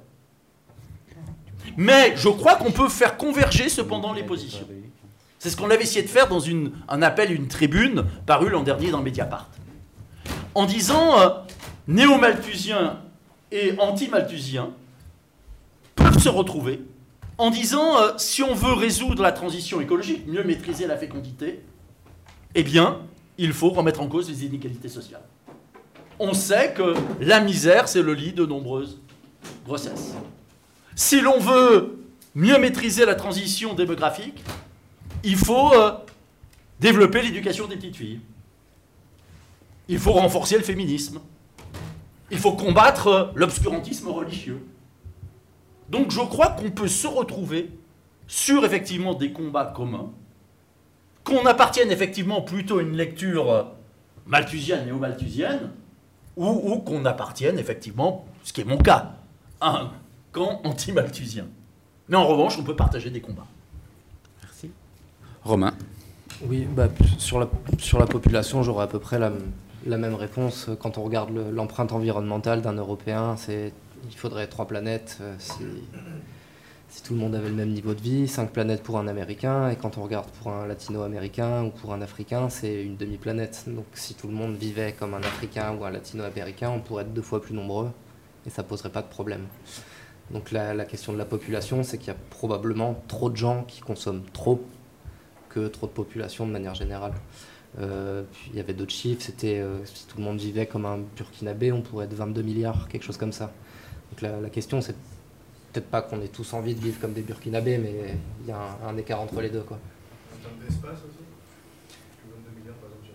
Mais je crois qu'on peut faire converger cependant les positions. C'est ce qu'on avait essayé de faire dans un appel, une tribune, paru l'an dernier dans Mediapart. En disant, néo-malthusiens et anti-malthusiens peuvent se retrouver, en disant, si on veut résoudre la transition écologique, mieux maîtriser la fécondité, eh bien, il faut remettre en cause les inégalités sociales. On sait que la misère, c'est le lit de nombreuses grossesses. Si l'on veut mieux maîtriser la transition démographique, il faut développer l'éducation des petites filles. Il faut renforcer le féminisme. Il faut combattre l'obscurantisme religieux. Donc je crois qu'on peut se retrouver sur effectivement des combats communs, qu'on appartienne effectivement plutôt à une lecture malthusienne, néo-malthusienne, ou qu'on appartienne effectivement, ce qui est mon cas, à un camp anti-malthusien. Mais en revanche, on peut partager des combats. Merci. Romain. Oui, sur la population, j'aurais à peu près la même réponse. Quand on regarde l'empreinte environnementale d'un Européen, il faudrait 3 planètes si tout le monde avait le même niveau de vie, 5 planètes pour un Américain, et quand on regarde pour un Latino-Américain ou pour un Africain, c'est une demi-planète. Donc si tout le monde vivait comme un Africain ou un Latino-Américain, on pourrait être 2 fois plus nombreux, et ça poserait pas de problème. Donc la question de la population, c'est qu'il y a probablement trop de gens qui consomment trop que trop de population de manière générale. Puis il y avait d'autres chiffres, c'était si tout le monde vivait comme un Burkinabé, on pourrait être 22 milliards, quelque chose comme ça. Donc la question, c'est peut-être pas qu'on ait tous envie de vivre comme des Burkinabés, mais il y a un écart entre les deux, quoi. En termes d'espace aussi, 22 milliards par exemple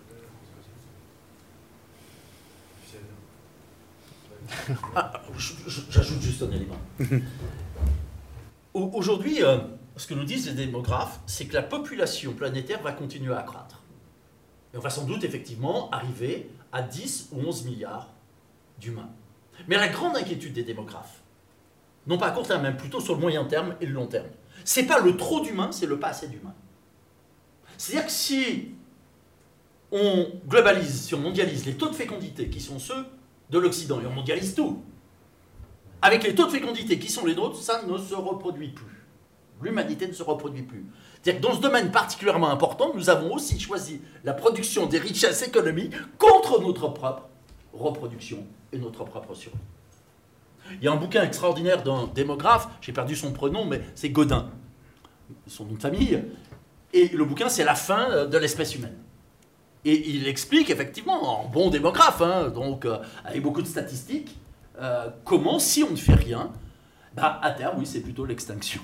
sur Terre, J'ajoute juste un élément. Aujourd'hui, ce que nous disent les démographes, c'est que la population planétaire va continuer à accroître. Et on va sans doute effectivement arriver à 10 ou 11 milliards d'humains. Mais la grande inquiétude des démographes, non pas à court terme, mais plutôt sur le moyen terme et le long terme, c'est pas le trop d'humains, c'est le pas assez d'humains. C'est-à-dire que si on globalise, si on mondialise les taux de fécondité qui sont ceux de l'Occident, et on mondialise tout, avec les taux de fécondité qui sont les nôtres, ça ne se reproduit plus. L'humanité ne se reproduit plus. C'est-à-dire que dans ce domaine particulièrement important, nous avons aussi choisi la production des richesses économiques contre notre propre reproduction et notre propre survie. Il y a un bouquin extraordinaire d'un démographe, j'ai perdu son prénom, mais c'est Godin, son nom de famille, et le bouquin c'est La fin de l'espèce humaine. Et il explique effectivement, en bon démographe, donc avec beaucoup de statistiques, comment si on ne fait rien, à terme, oui, c'est plutôt l'extinction.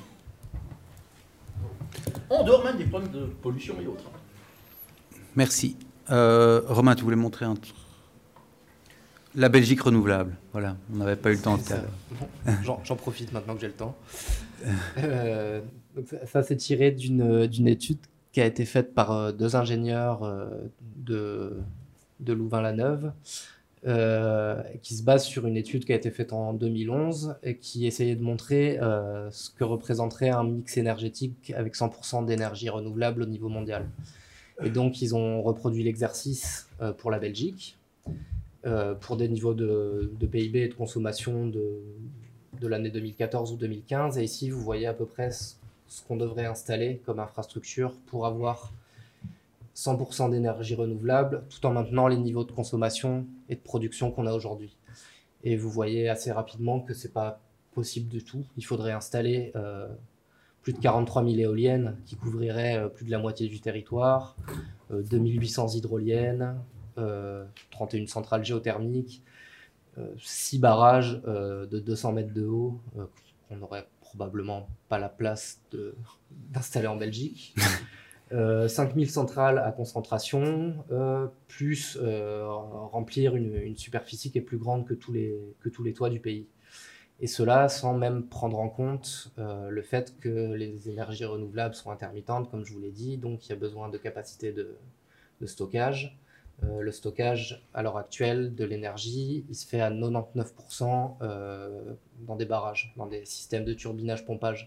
En dehors même des problèmes de pollution et autres. Merci. Romain, tu voulais montrer un truc? La Belgique renouvelable. Voilà, on n'avait pas eu le temps tout à l'heure. J'en profite maintenant que j'ai le temps. Donc ça c'est tiré d'une étude qui a été faite par 2 ingénieurs de Louvain-la-Neuve, qui se base sur une étude qui a été faite en 2011 et qui essayait de montrer ce que représenterait un mix énergétique avec 100% d'énergie renouvelable au niveau mondial. Et donc ils ont reproduit l'exercice pour la Belgique, pour des niveaux de PIB et de consommation de l'année 2014 ou 2015. Et ici, vous voyez à peu près ce qu'on devrait installer comme infrastructure pour avoir 100% d'énergie renouvelable, tout en maintenant les niveaux de consommation et de production qu'on a aujourd'hui. Et vous voyez assez rapidement que ce n'est pas possible du tout. Il faudrait installer plus de 43 000 éoliennes qui couvriraient plus de la moitié du territoire, 2800 hydroliennes, 31 centrales géothermiques, 6 barrages de 200 mètres de haut qu'on n'aurait probablement pas la place d'installer en Belgique, 5000 centrales à concentration, plus remplir une superficie qui est plus grande que tous les toits du pays. Et cela sans même prendre en compte le fait que les énergies renouvelables sont intermittentes, comme je vous l'ai dit, donc il y a besoin de capacités de stockage, Le stockage, à l'heure actuelle, de l'énergie, il se fait à 99% dans des barrages, dans des systèmes de turbinage-pompage.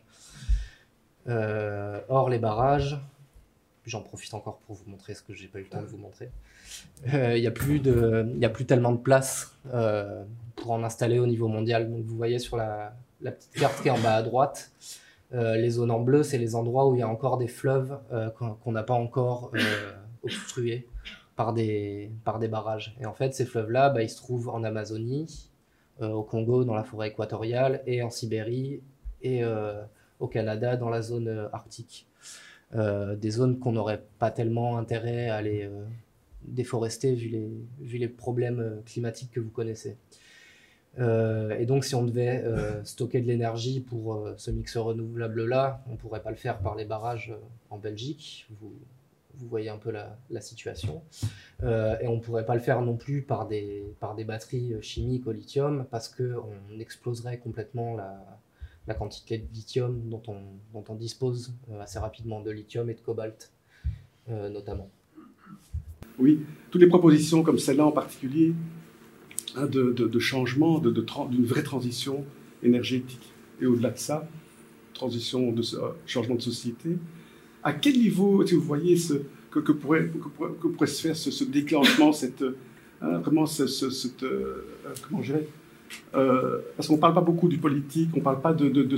Or, les barrages, j'en profite encore pour vous montrer ce que j'ai pas eu le temps de vous montrer, il n'y a plus tellement de place pour en installer au niveau mondial. Donc, vous voyez sur la petite carte qui est en bas à droite, les zones en bleu, c'est les endroits où il y a encore des fleuves qu'on n'a pas encore obstrués par des barrages. Et en fait, ces fleuves-là, ils se trouvent en Amazonie, au Congo, dans la forêt équatoriale, et en Sibérie, et au Canada, dans la zone arctique. Des zones qu'on n'aurait pas tellement intérêt à aller déforester vu les problèmes climatiques que vous connaissez. Et donc, si on devait stocker de l'énergie pour ce mixeur renouvelable-là, on ne pourrait pas le faire par les barrages en Belgique. Vous voyez un peu la situation. Et on ne pourrait pas le faire non plus par des batteries chimiques au lithium parce qu'on exploserait complètement la quantité de lithium dont on dispose assez rapidement, de lithium et de cobalt notamment. Oui, toutes les propositions comme celle-là en particulier, hein, de changement, d'une vraie transition énergétique. Et au-delà de ça, changement de société. À quel niveau est-ce que vous voyez que pourrait se faire ce déclenchement, vraiment comment je dirais, parce qu'on ne parle pas beaucoup du politique, on ne parle pas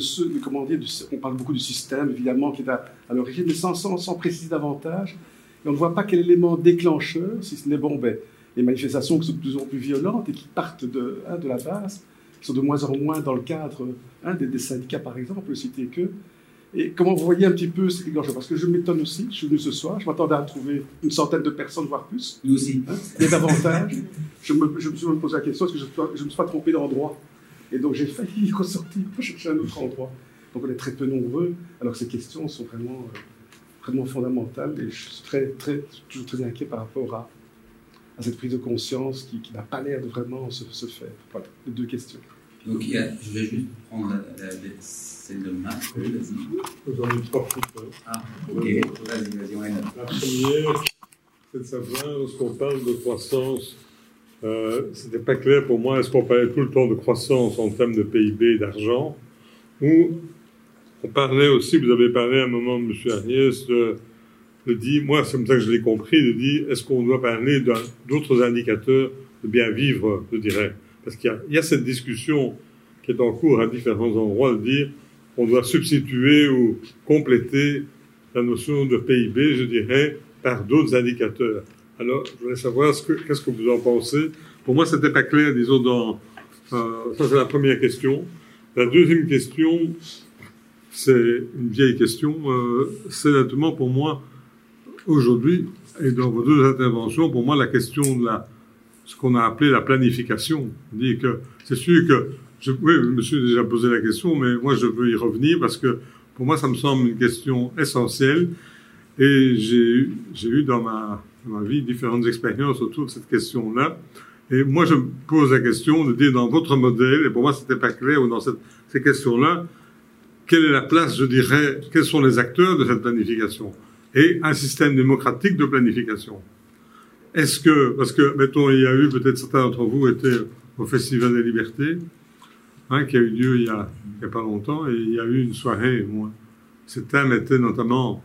on parle beaucoup du système, évidemment, qui est à l'origine, mais sans préciser davantage. Et on ne voit pas quel élément déclencheur, si ce n'est les manifestations qui sont de plus en plus violentes et qui partent de la base, qui sont de moins en moins dans le cadre des syndicats, par exemple, on peut citer que. Et comment vous voyez un petit peu ces déclencheurs? Parce que je m'étonne aussi, je suis venu ce soir, je m'attendais à trouver une centaine de personnes, voire plus. Nous aussi. Et davantage. Je me suis même posé la question, est-ce que je ne me suis pas trompé d'endroit? Et donc j'ai failli ressortir pour chercher un autre endroit. Donc on est très peu nombreux, alors que ces questions sont vraiment fondamentales. Et je suis toujours très inquiet par rapport à cette prise de conscience qui n'a pas l'air de vraiment se faire. Voilà, les deux questions. Donc je vais juste prendre celle de Marc. J'en ai trois petites. Ah, ok. Vas-y, on est là. La première, c'est de savoir, lorsqu'on parle de croissance, c'était pas clair pour moi, est-ce qu'on parlait tout le temps de croissance en termes de PIB et d'argent, ou on parlait aussi, vous avez parlé à un moment, M. Agnès, de dire, moi c'est comme ça que je l'ai compris, de dire, est-ce qu'on doit parler d'autres indicateurs de bien vivre, je dirais. Parce qu'il y a cette discussion qui est en cours à différents endroits, de dire on doit substituer ou compléter la notion de PIB, je dirais, par d'autres indicateurs. Alors, je voulais savoir qu'est-ce que vous en pensez. Pour moi, c'était pas clair, disons, ça c'est la première question. La deuxième question, c'est une vieille question, c'est notamment pour moi, aujourd'hui, et dans vos deux interventions, pour moi, la question de ce qu'on a appelé la planification. Dit que c'est sûr que oui, je me suis déjà posé la question, mais moi je veux y revenir parce que pour moi ça me semble une question essentielle et j'ai eu dans ma vie différentes expériences autour de cette question-là. Et moi je me pose la question de dire dans votre modèle, et pour moi c'était pas clair, ou dans ces questions-là, quelle est la place, je dirais, quels sont les acteurs de cette planification et un système démocratique de planification. Est-ce que, parce que, mettons, il y a eu, peut-être certains d'entre vous étaient au Festival des Libertés, qui a eu lieu il y a pas longtemps, et il y a eu une soirée où ce thème était notamment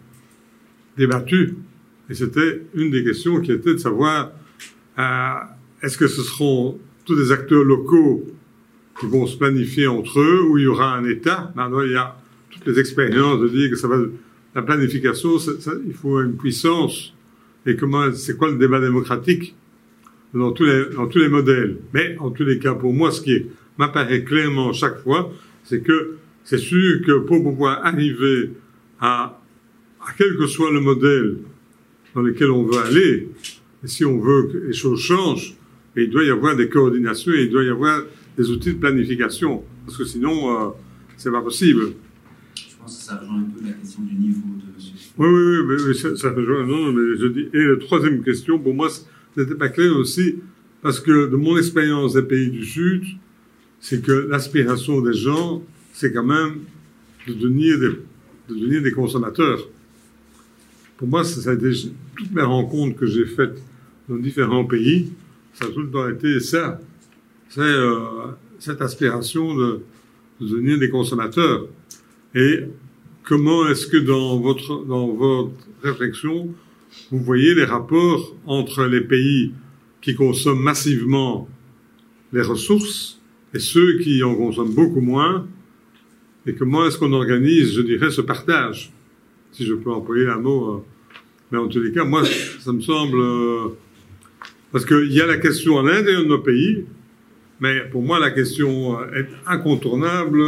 débattu, et c'était une des questions qui était de savoir, est-ce que ce seront tous des acteurs locaux qui vont se planifier entre eux, ou il y aura un État? Maintenant, il y a toutes les expériences de dire que la planification, il faut une puissance. Et c'est quoi le débat démocratique dans tous les modèles. Mais en tous les cas, pour moi, ce qui m'apparaît clairement chaque fois, c'est que c'est sûr que pour pouvoir arriver à quel que soit le modèle dans lequel on veut aller, et si on veut que les choses changent, il doit y avoir des coordinations et il doit y avoir des outils de planification, parce que sinon, c'est pas possible. Je pense que ça rejoint un peu la question du niveau de monsieur. Oui, mais ça rejoint. Non, mais je dis. Et la troisième question, pour moi, c'était pas clair aussi, parce que de mon expérience des pays du Sud, c'est que l'aspiration des gens, c'est quand même de devenir des consommateurs. Pour moi, ça a été toutes mes rencontres que j'ai faites dans différents pays, ça a tout le temps été ça. C'est cette aspiration de devenir des consommateurs. Et comment est-ce que dans votre réflexion, vous voyez les rapports entre les pays qui consomment massivement les ressources et ceux qui en consomment beaucoup moins, et comment est-ce qu'on organise, je dirais, ce partage, si je peux employer un mot. Mais en tous les cas, moi, ça me semble... parce qu'il y a la question à l'intérieur de nos pays, mais pour moi, la question est incontournable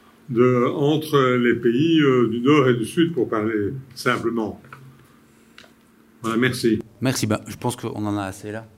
entre les pays du Nord et du Sud, pour parler simplement. Voilà, merci. Merci, je pense qu'on en a assez là.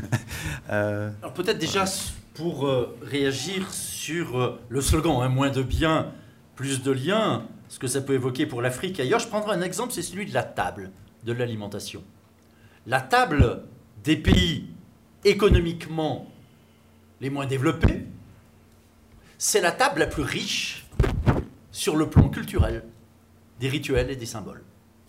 Alors peut-être déjà pour réagir sur le slogan, hein, moins de biens, plus de liens, ce que ça peut évoquer pour l'Afrique et ailleurs, je prendrai un exemple, c'est celui de la table de l'alimentation. La table des pays économiquement les moins développés, c'est la table la plus riche sur le plan culturel, des rituels et des symboles.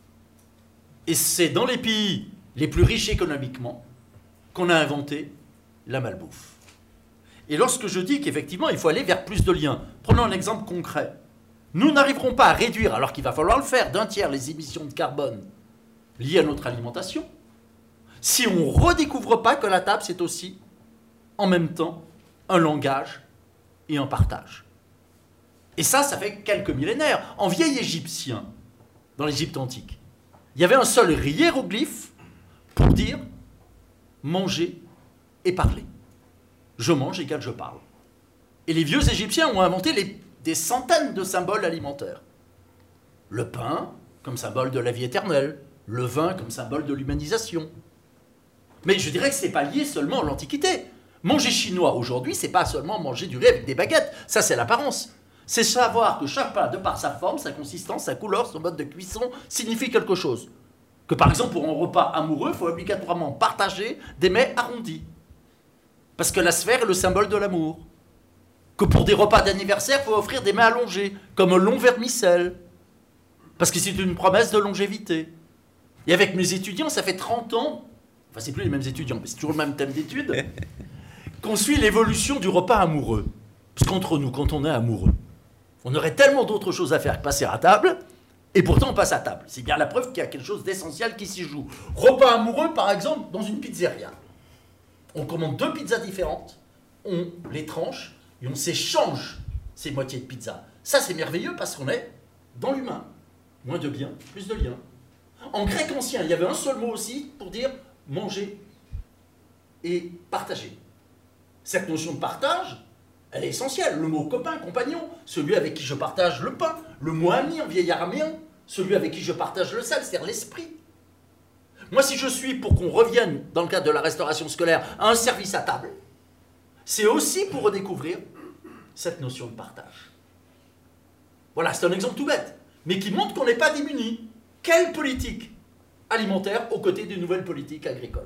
Et c'est dans les pays les plus riches économiquement qu'on a inventé la malbouffe. Et lorsque je dis qu'effectivement, il faut aller vers plus de liens, prenons un exemple concret. Nous n'arriverons pas à réduire, alors qu'il va falloir le faire, d'un tiers les émissions de carbone liées à notre alimentation, si on ne redécouvre pas que la table, c'est aussi, en même temps, un langage et un partage. Et ça fait quelques millénaires. En vieil égyptien, dans l'Égypte antique, il y avait un seul hiéroglyphe pour dire manger et parler. Je mange égale je parle. Et les vieux Égyptiens ont inventé des centaines de symboles alimentaires. Le pain comme symbole de la vie éternelle, le vin comme symbole de l'humanisation. Mais je dirais que ce n'est pas lié seulement à l'Antiquité. Manger chinois aujourd'hui, ce n'est pas seulement manger du riz avec des baguettes. Ça, c'est l'apparence. C'est savoir que chaque plat, de par sa forme, sa consistance, sa couleur, son mode de cuisson, signifie quelque chose. Que par exemple, pour un repas amoureux, il faut obligatoirement partager des mets arrondis. Parce que la sphère est le symbole de l'amour. Que pour des repas d'anniversaire, il faut offrir des mets allongés, comme un long vermicelle. Parce que c'est une promesse de longévité. Et avec mes étudiants, ça fait 30 ans, enfin c'est plus les mêmes étudiants, mais c'est toujours le même thème d'étude, qu'on suit l'évolution du repas amoureux. Parce qu'entre nous, quand on est amoureux, on aurait tellement d'autres choses à faire que passer à table, et pourtant on passe à table. C'est bien la preuve qu'il y a quelque chose d'essentiel qui s'y joue. Repas amoureux, par exemple, dans une pizzeria. On commande 2 pizzas différentes, on les tranche, et on s'échange ces moitiés de pizza. Ça, c'est merveilleux parce qu'on est dans l'humain. Moins de biens, plus de liens. En grec ancien, il y avait un seul mot aussi pour dire manger et partager. Cette notion de partage, elle est essentielle. Le mot copain, compagnon, celui avec qui je partage le pain. Le mot ami en vieil araméen, celui avec qui je partage le sel, c'est-à-dire l'esprit. Moi, si je suis pour qu'on revienne, dans le cadre de la restauration scolaire, à un service à table, c'est aussi pour redécouvrir cette notion de partage. Voilà, c'est un exemple tout bête, mais qui montre qu'on n'est pas démunis. Quelle politique alimentaire aux côtés d'une nouvelle politique agricole?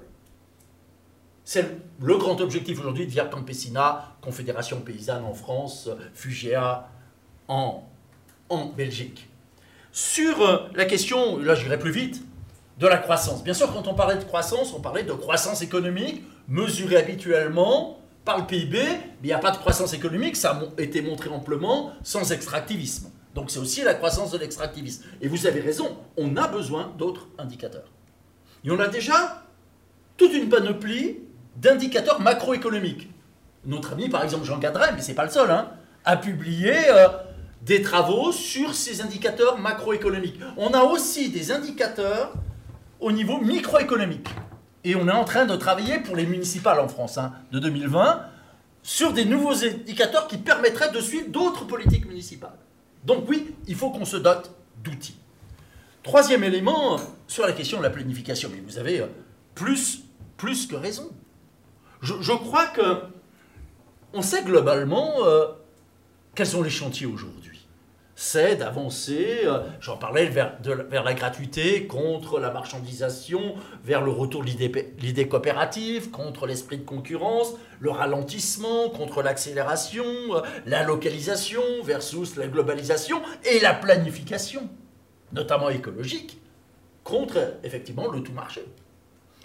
C'est le grand objectif aujourd'hui de Via Campesina, Confédération Paysanne en France, Fugea en Belgique. Sur la question, là j'irai plus vite, de la croissance. Bien sûr, quand on parlait de croissance, on parlait de croissance économique, mesurée habituellement par le PIB, mais il n'y a pas de croissance économique, ça a été montré amplement, sans extractivisme. Donc c'est aussi la croissance de l'extractivisme. Et vous avez raison, on a besoin d'autres indicateurs. Et on a déjà toute une panoplie d'indicateurs macroéconomiques. Notre ami, par exemple, Jean Gadret, mais ce n'est pas le seul, hein, a publié des travaux sur ces indicateurs macroéconomiques. On a aussi des indicateurs au niveau microéconomique. Et on est en train de travailler pour les municipales en France, hein, de 2020, sur des nouveaux indicateurs qui permettraient de suivre d'autres politiques municipales. Donc oui, il faut qu'on se dote d'outils. Troisième élément, sur la question de la planification. Mais vous avez plus que raison. Je crois que on sait globalement quels sont les chantiers aujourd'hui. C'est d'avancer, j'en parlais, vers la gratuité, contre la marchandisation, vers le retour de l'idée coopérative, contre l'esprit de concurrence, le ralentissement, contre l'accélération, la localisation versus la globalisation et la planification, notamment écologique, contre effectivement le tout marché.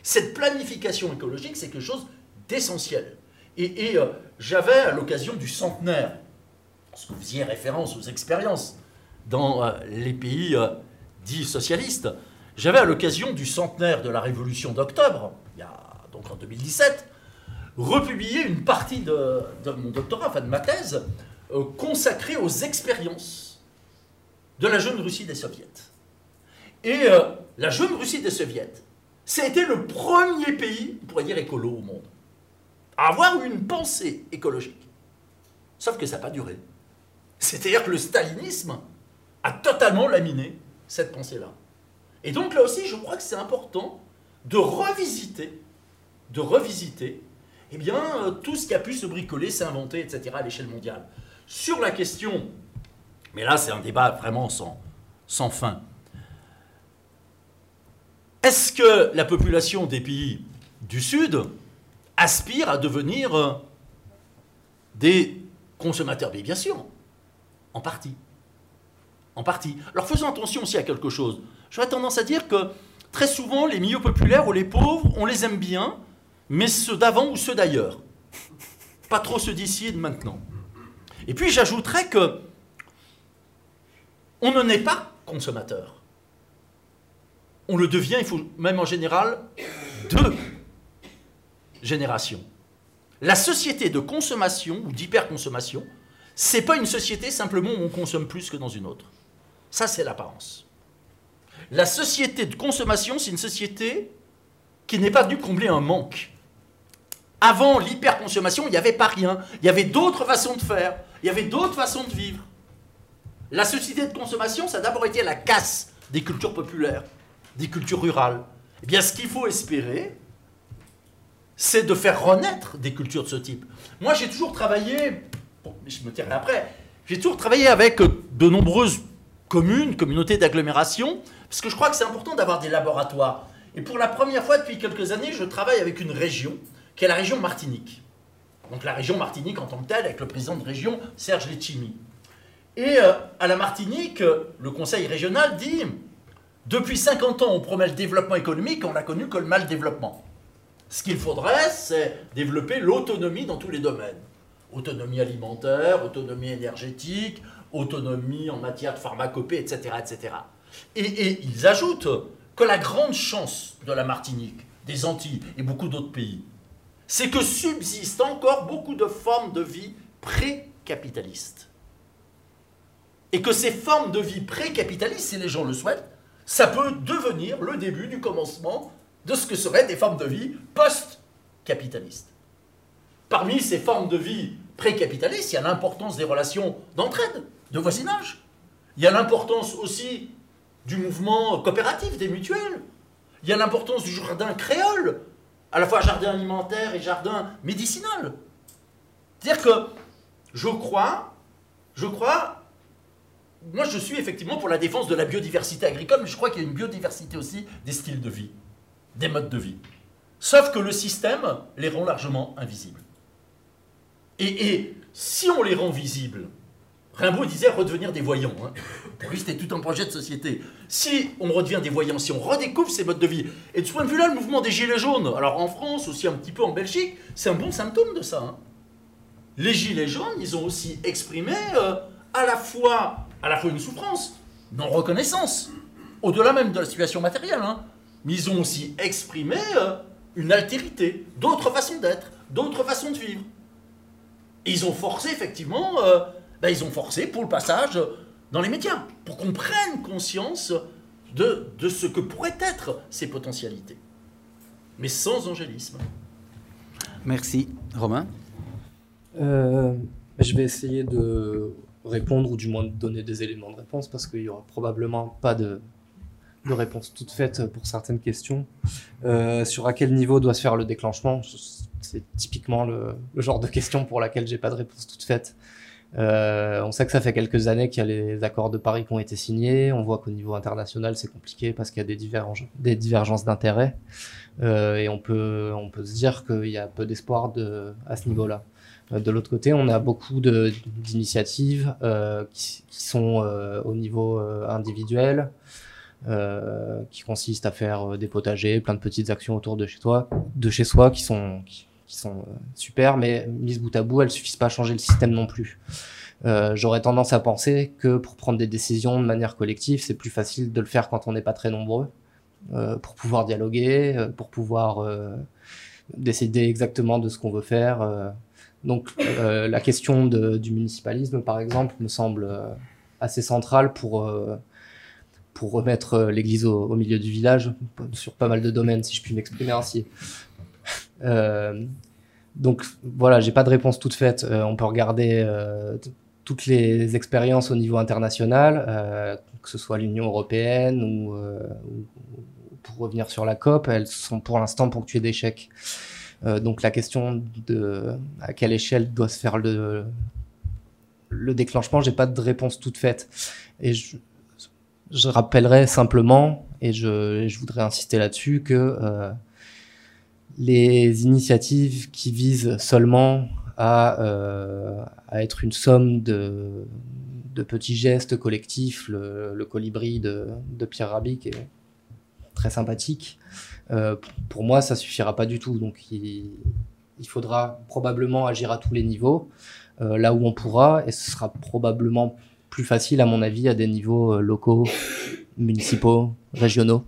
Cette planification écologique, c'est quelque chose d'essentiel. Et j'avais, à l'occasion du centenaire, parce que vous faisiez référence aux expériences dans les pays dits socialistes, j'avais à l'occasion du centenaire de la Révolution d'octobre, donc en 2017, republié une partie de mon doctorat, enfin de ma thèse, consacrée aux expériences de la jeune Russie des soviets. Et la jeune Russie des soviets, c'était le premier pays, on pourrait dire écolo au monde, à avoir une pensée écologique. Sauf que ça n'a pas duré. C'est-à-dire que le stalinisme a totalement laminé cette pensée-là. Et donc là aussi, je crois que c'est important de revisiter eh bien, tout ce qui a pu se bricoler, s'inventer, etc. à l'échelle mondiale. Sur la question, mais là c'est un débat vraiment sans fin, est-ce que la population des pays du Sud aspire à devenir des consommateurs? Mais bien sûr, en partie. En partie. Alors faisons attention aussi à quelque chose. J'aurais tendance à dire que très souvent, les milieux populaires ou les pauvres, on les aime bien, mais ceux d'avant ou ceux d'ailleurs. Pas trop ceux d'ici et de maintenant. Et puis j'ajouterais que on ne naît pas consommateur. On le devient, il faut même en général 2 générations. La société de consommation ou d'hyperconsommation, c'est pas une société simplement où on consomme plus que dans une autre. Ça, c'est l'apparence. La société de consommation, c'est une société qui n'est pas venue combler un manque. Avant l'hyperconsommation, il n'y avait pas rien. Il y avait d'autres façons de faire. Il y avait d'autres façons de vivre. La société de consommation, ça a d'abord été la casse des cultures populaires, des cultures rurales. Eh bien, ce qu'il faut espérer, c'est de faire renaître des cultures de ce type. Moi, j'ai toujours travaillé, bon, je me tairai après, j'ai toujours travaillé avec de nombreuses communes, communautés d'agglomération, parce que je crois que c'est important d'avoir des laboratoires. Et pour la première fois depuis quelques années, je travaille avec une région, qui est la région Martinique. Donc la région Martinique en tant que telle, avec le président de région, Serge Letchimy. Et à la Martinique, le conseil régional dit, depuis 50 ans, on promet le développement économique, on n'a connu que le mal développement. Ce qu'il faudrait, c'est développer l'autonomie dans tous les domaines. Autonomie alimentaire, autonomie énergétique, autonomie en matière de pharmacopée, etc. etc. Et ils ajoutent que la grande chance de la Martinique, des Antilles et beaucoup d'autres pays, c'est que subsistent encore beaucoup de formes de vie pré-capitalistes. Et que ces formes de vie pré-capitalistes, si les gens le souhaitent, ça peut devenir le début du commencement de ce que seraient des formes de vie post-capitalistes. Parmi ces formes de vie pré-capitalistes, il y a l'importance des relations d'entraide, de voisinage. Il y a l'importance aussi du mouvement coopératif, des mutuelles. Il y a l'importance du jardin créole, à la fois jardin alimentaire et jardin médicinal. C'est-à-dire que je crois, moi je suis effectivement pour la défense de la biodiversité agricole, mais je crois qu'il y a une biodiversité aussi des styles de vie, des modes de vie. Sauf que le système les rend largement invisibles. Et si on les rend visibles, Rimbaud disait redevenir des voyants. Hein. Pour lui, c'était tout un projet de société. Si on redevient des voyants, si on redécouvre ces modes de vie, et de ce point de vue-là, le mouvement des Gilets jaunes, alors en France, aussi un petit peu en Belgique, c'est un bon symptôme de ça. Hein. Les Gilets jaunes, ils ont aussi exprimé à la fois une souffrance, non reconnaissance, au-delà même de la situation matérielle, hein, mais ils ont aussi exprimé une altérité, d'autres façons d'être, d'autres façons de vivre. Et ils ont forcé, effectivement, ils ont forcé pour le passage dans les médias, pour qu'on prenne conscience de ce que pourraient être ces potentialités. Mais sans angélisme. Merci. Romain? Je vais essayer de répondre, ou du moins de donner des éléments de réponse, parce qu'il n'y aura probablement pas de réponse toute faite pour certaines questions. Sur à quel niveau doit se faire le déclenchement, c'est typiquement le genre de question pour laquelle j'ai pas de réponse toute faite. On sait que ça fait quelques années qu'il y a les accords de Paris qui ont été signés. On voit qu'au niveau international, c'est compliqué parce qu'il y a des divergences d'intérêts. Et on peut se dire qu'il y a peu d'espoir à ce niveau-là. De l'autre côté, on a beaucoup d'initiatives qui sont au niveau individuel, qui consiste à faire des potagers, plein de petites actions autour de chez soi qui sont super, mais mises bout à bout, elles suffisent pas à changer le système non plus. J'aurais tendance à penser que pour prendre des décisions de manière collective, c'est plus facile de le faire quand on n'est pas très nombreux, pour pouvoir dialoguer, pour pouvoir décider exactement de ce qu'on veut faire. Donc la question du municipalisme, par exemple, me semble assez centrale pour remettre l'église au milieu du village, sur pas mal de domaines, si je puis m'exprimer ainsi. Donc voilà, j'ai pas de réponse toute faite. On peut regarder toutes les expériences au niveau international, que ce soit l'Union européenne ou pour revenir sur la COP, elles sont pour l'instant ponctuées d'échecs. Donc la question de à quelle échelle doit se faire le déclenchement, j'ai pas de réponse toute faite. Et je rappellerai simplement, et je voudrais insister là-dessus, que les initiatives qui visent seulement à être une somme de petits gestes collectifs, le colibri de Pierre Rabhi, qui est très sympathique, pour moi ça suffira pas du tout. Donc il faudra probablement agir à tous les niveaux, là où on pourra, et ce sera probablement plus facile à mon avis à des niveaux locaux, municipaux, régionaux.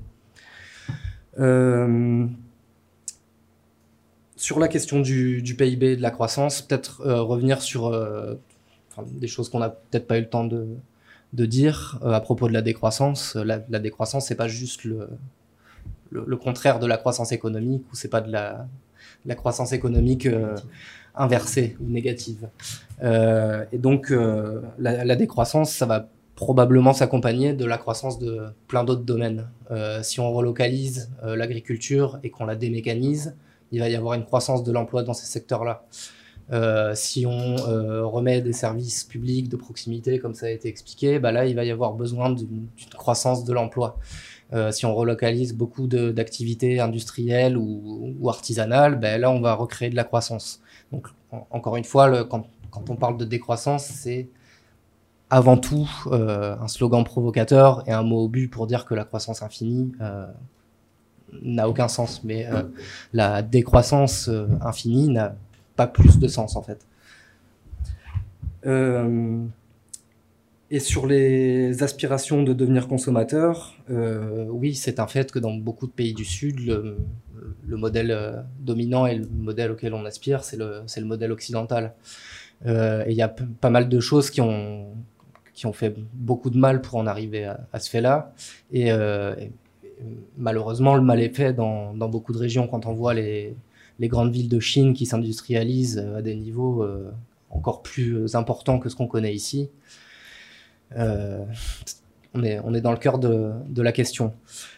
Sur la question du PIB et de la croissance, peut-être revenir sur des choses qu'on n'a peut-être pas eu le temps de dire à propos de la décroissance. La décroissance, c'est pas juste le contraire de la croissance économique, ou c'est pas de la croissance économique inversée ou négative. Et donc la décroissance, ça va probablement s'accompagner de la croissance de plein d'autres domaines. Si on relocalise l'agriculture et qu'on la démécanise, il va y avoir une croissance de l'emploi dans ces secteurs-là. Si on remet des services publics de proximité, comme ça a été expliqué, là, il va y avoir besoin d'une croissance de l'emploi. Si on relocalise beaucoup d'activités industrielles ou artisanales, là, on va recréer de la croissance. Donc, encore une fois, quand on parle de décroissance, c'est avant tout un slogan provocateur et un mot au but pour dire que la croissance infinie n'a aucun sens, mais la décroissance infinie n'a pas plus de sens en fait. Et sur les aspirations de devenir consommateur, oui, c'est un fait que dans beaucoup de pays du Sud, le modèle dominant et le modèle auquel on aspire, c'est le modèle occidental. Et il y a pas mal de choses qui ont fait beaucoup de mal pour en arriver à ce fait-là. Et malheureusement, le mal est fait dans beaucoup de régions. Quand on voit les grandes villes de Chine qui s'industrialisent à des niveaux encore plus importants que ce qu'on connaît ici, on est dans le cœur de la question.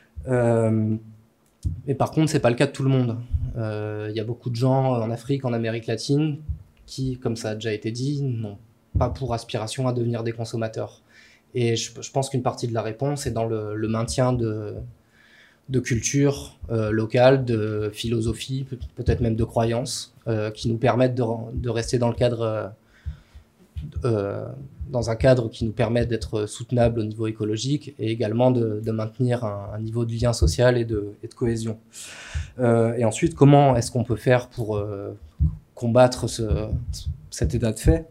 Mais par contre, c'est pas le cas de tout le monde. Il y a beaucoup de gens en Afrique, en Amérique latine, qui, comme ça a déjà été dit, n'ont pas pour aspiration à devenir des consommateurs. Et je pense qu'une partie de la réponse est dans le maintien de culture locale, de philosophie, peut-être même de croyances, qui nous permettent de rester dans le cadre, dans un cadre qui nous permet d'être soutenable au niveau écologique, et également de maintenir un niveau de lien social et de cohésion. Et ensuite, comment est-ce qu'on peut faire pour combattre cet état de fait?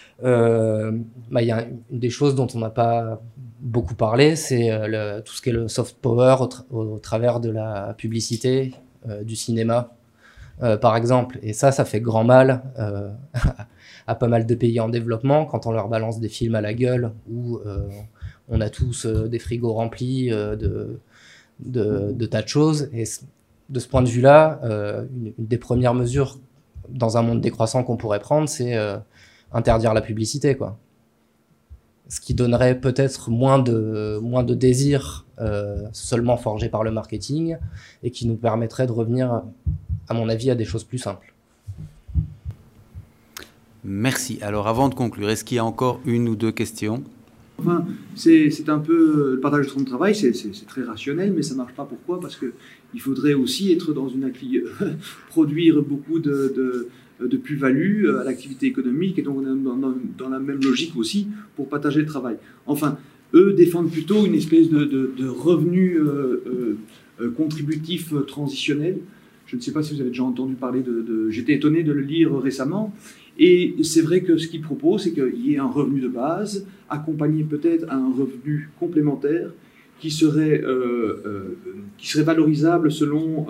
Y a une des choses dont on n'a pas beaucoup parlé, c'est tout ce qui est le soft power au travers de la publicité, du cinéma, par exemple. Et ça fait grand mal à pas mal de pays en développement quand on leur balance des films à la gueule où on a tous des frigos remplis de tas de choses. Et de ce point de vue-là, une des premières mesures dans un monde décroissant qu'on pourrait prendre, c'est interdire la publicité, quoi. Ce qui donnerait peut-être moins de désirs seulement forgés par le marketing, et qui nous permettrait de revenir, à mon avis, à des choses plus simples. Merci. Alors, avant de conclure, est-ce qu'il y a encore une ou deux questions? Enfin, c'est un peu le partage de son travail, c'est très rationnel, mais ça marche pas. Pourquoi? Parce que il faudrait aussi être dans une produire beaucoup de plus-value à l'activité économique, et donc on est dans la même logique aussi pour partager le travail. Enfin, eux défendent plutôt une espèce de revenu contributif transitionnel. Je ne sais pas si vous avez déjà entendu parler j'étais étonné de le lire récemment. Et c'est vrai que ce qu'ils proposent, c'est qu'il y ait un revenu de base, accompagné peut-être à un revenu complémentaire, qui serait valorisable selon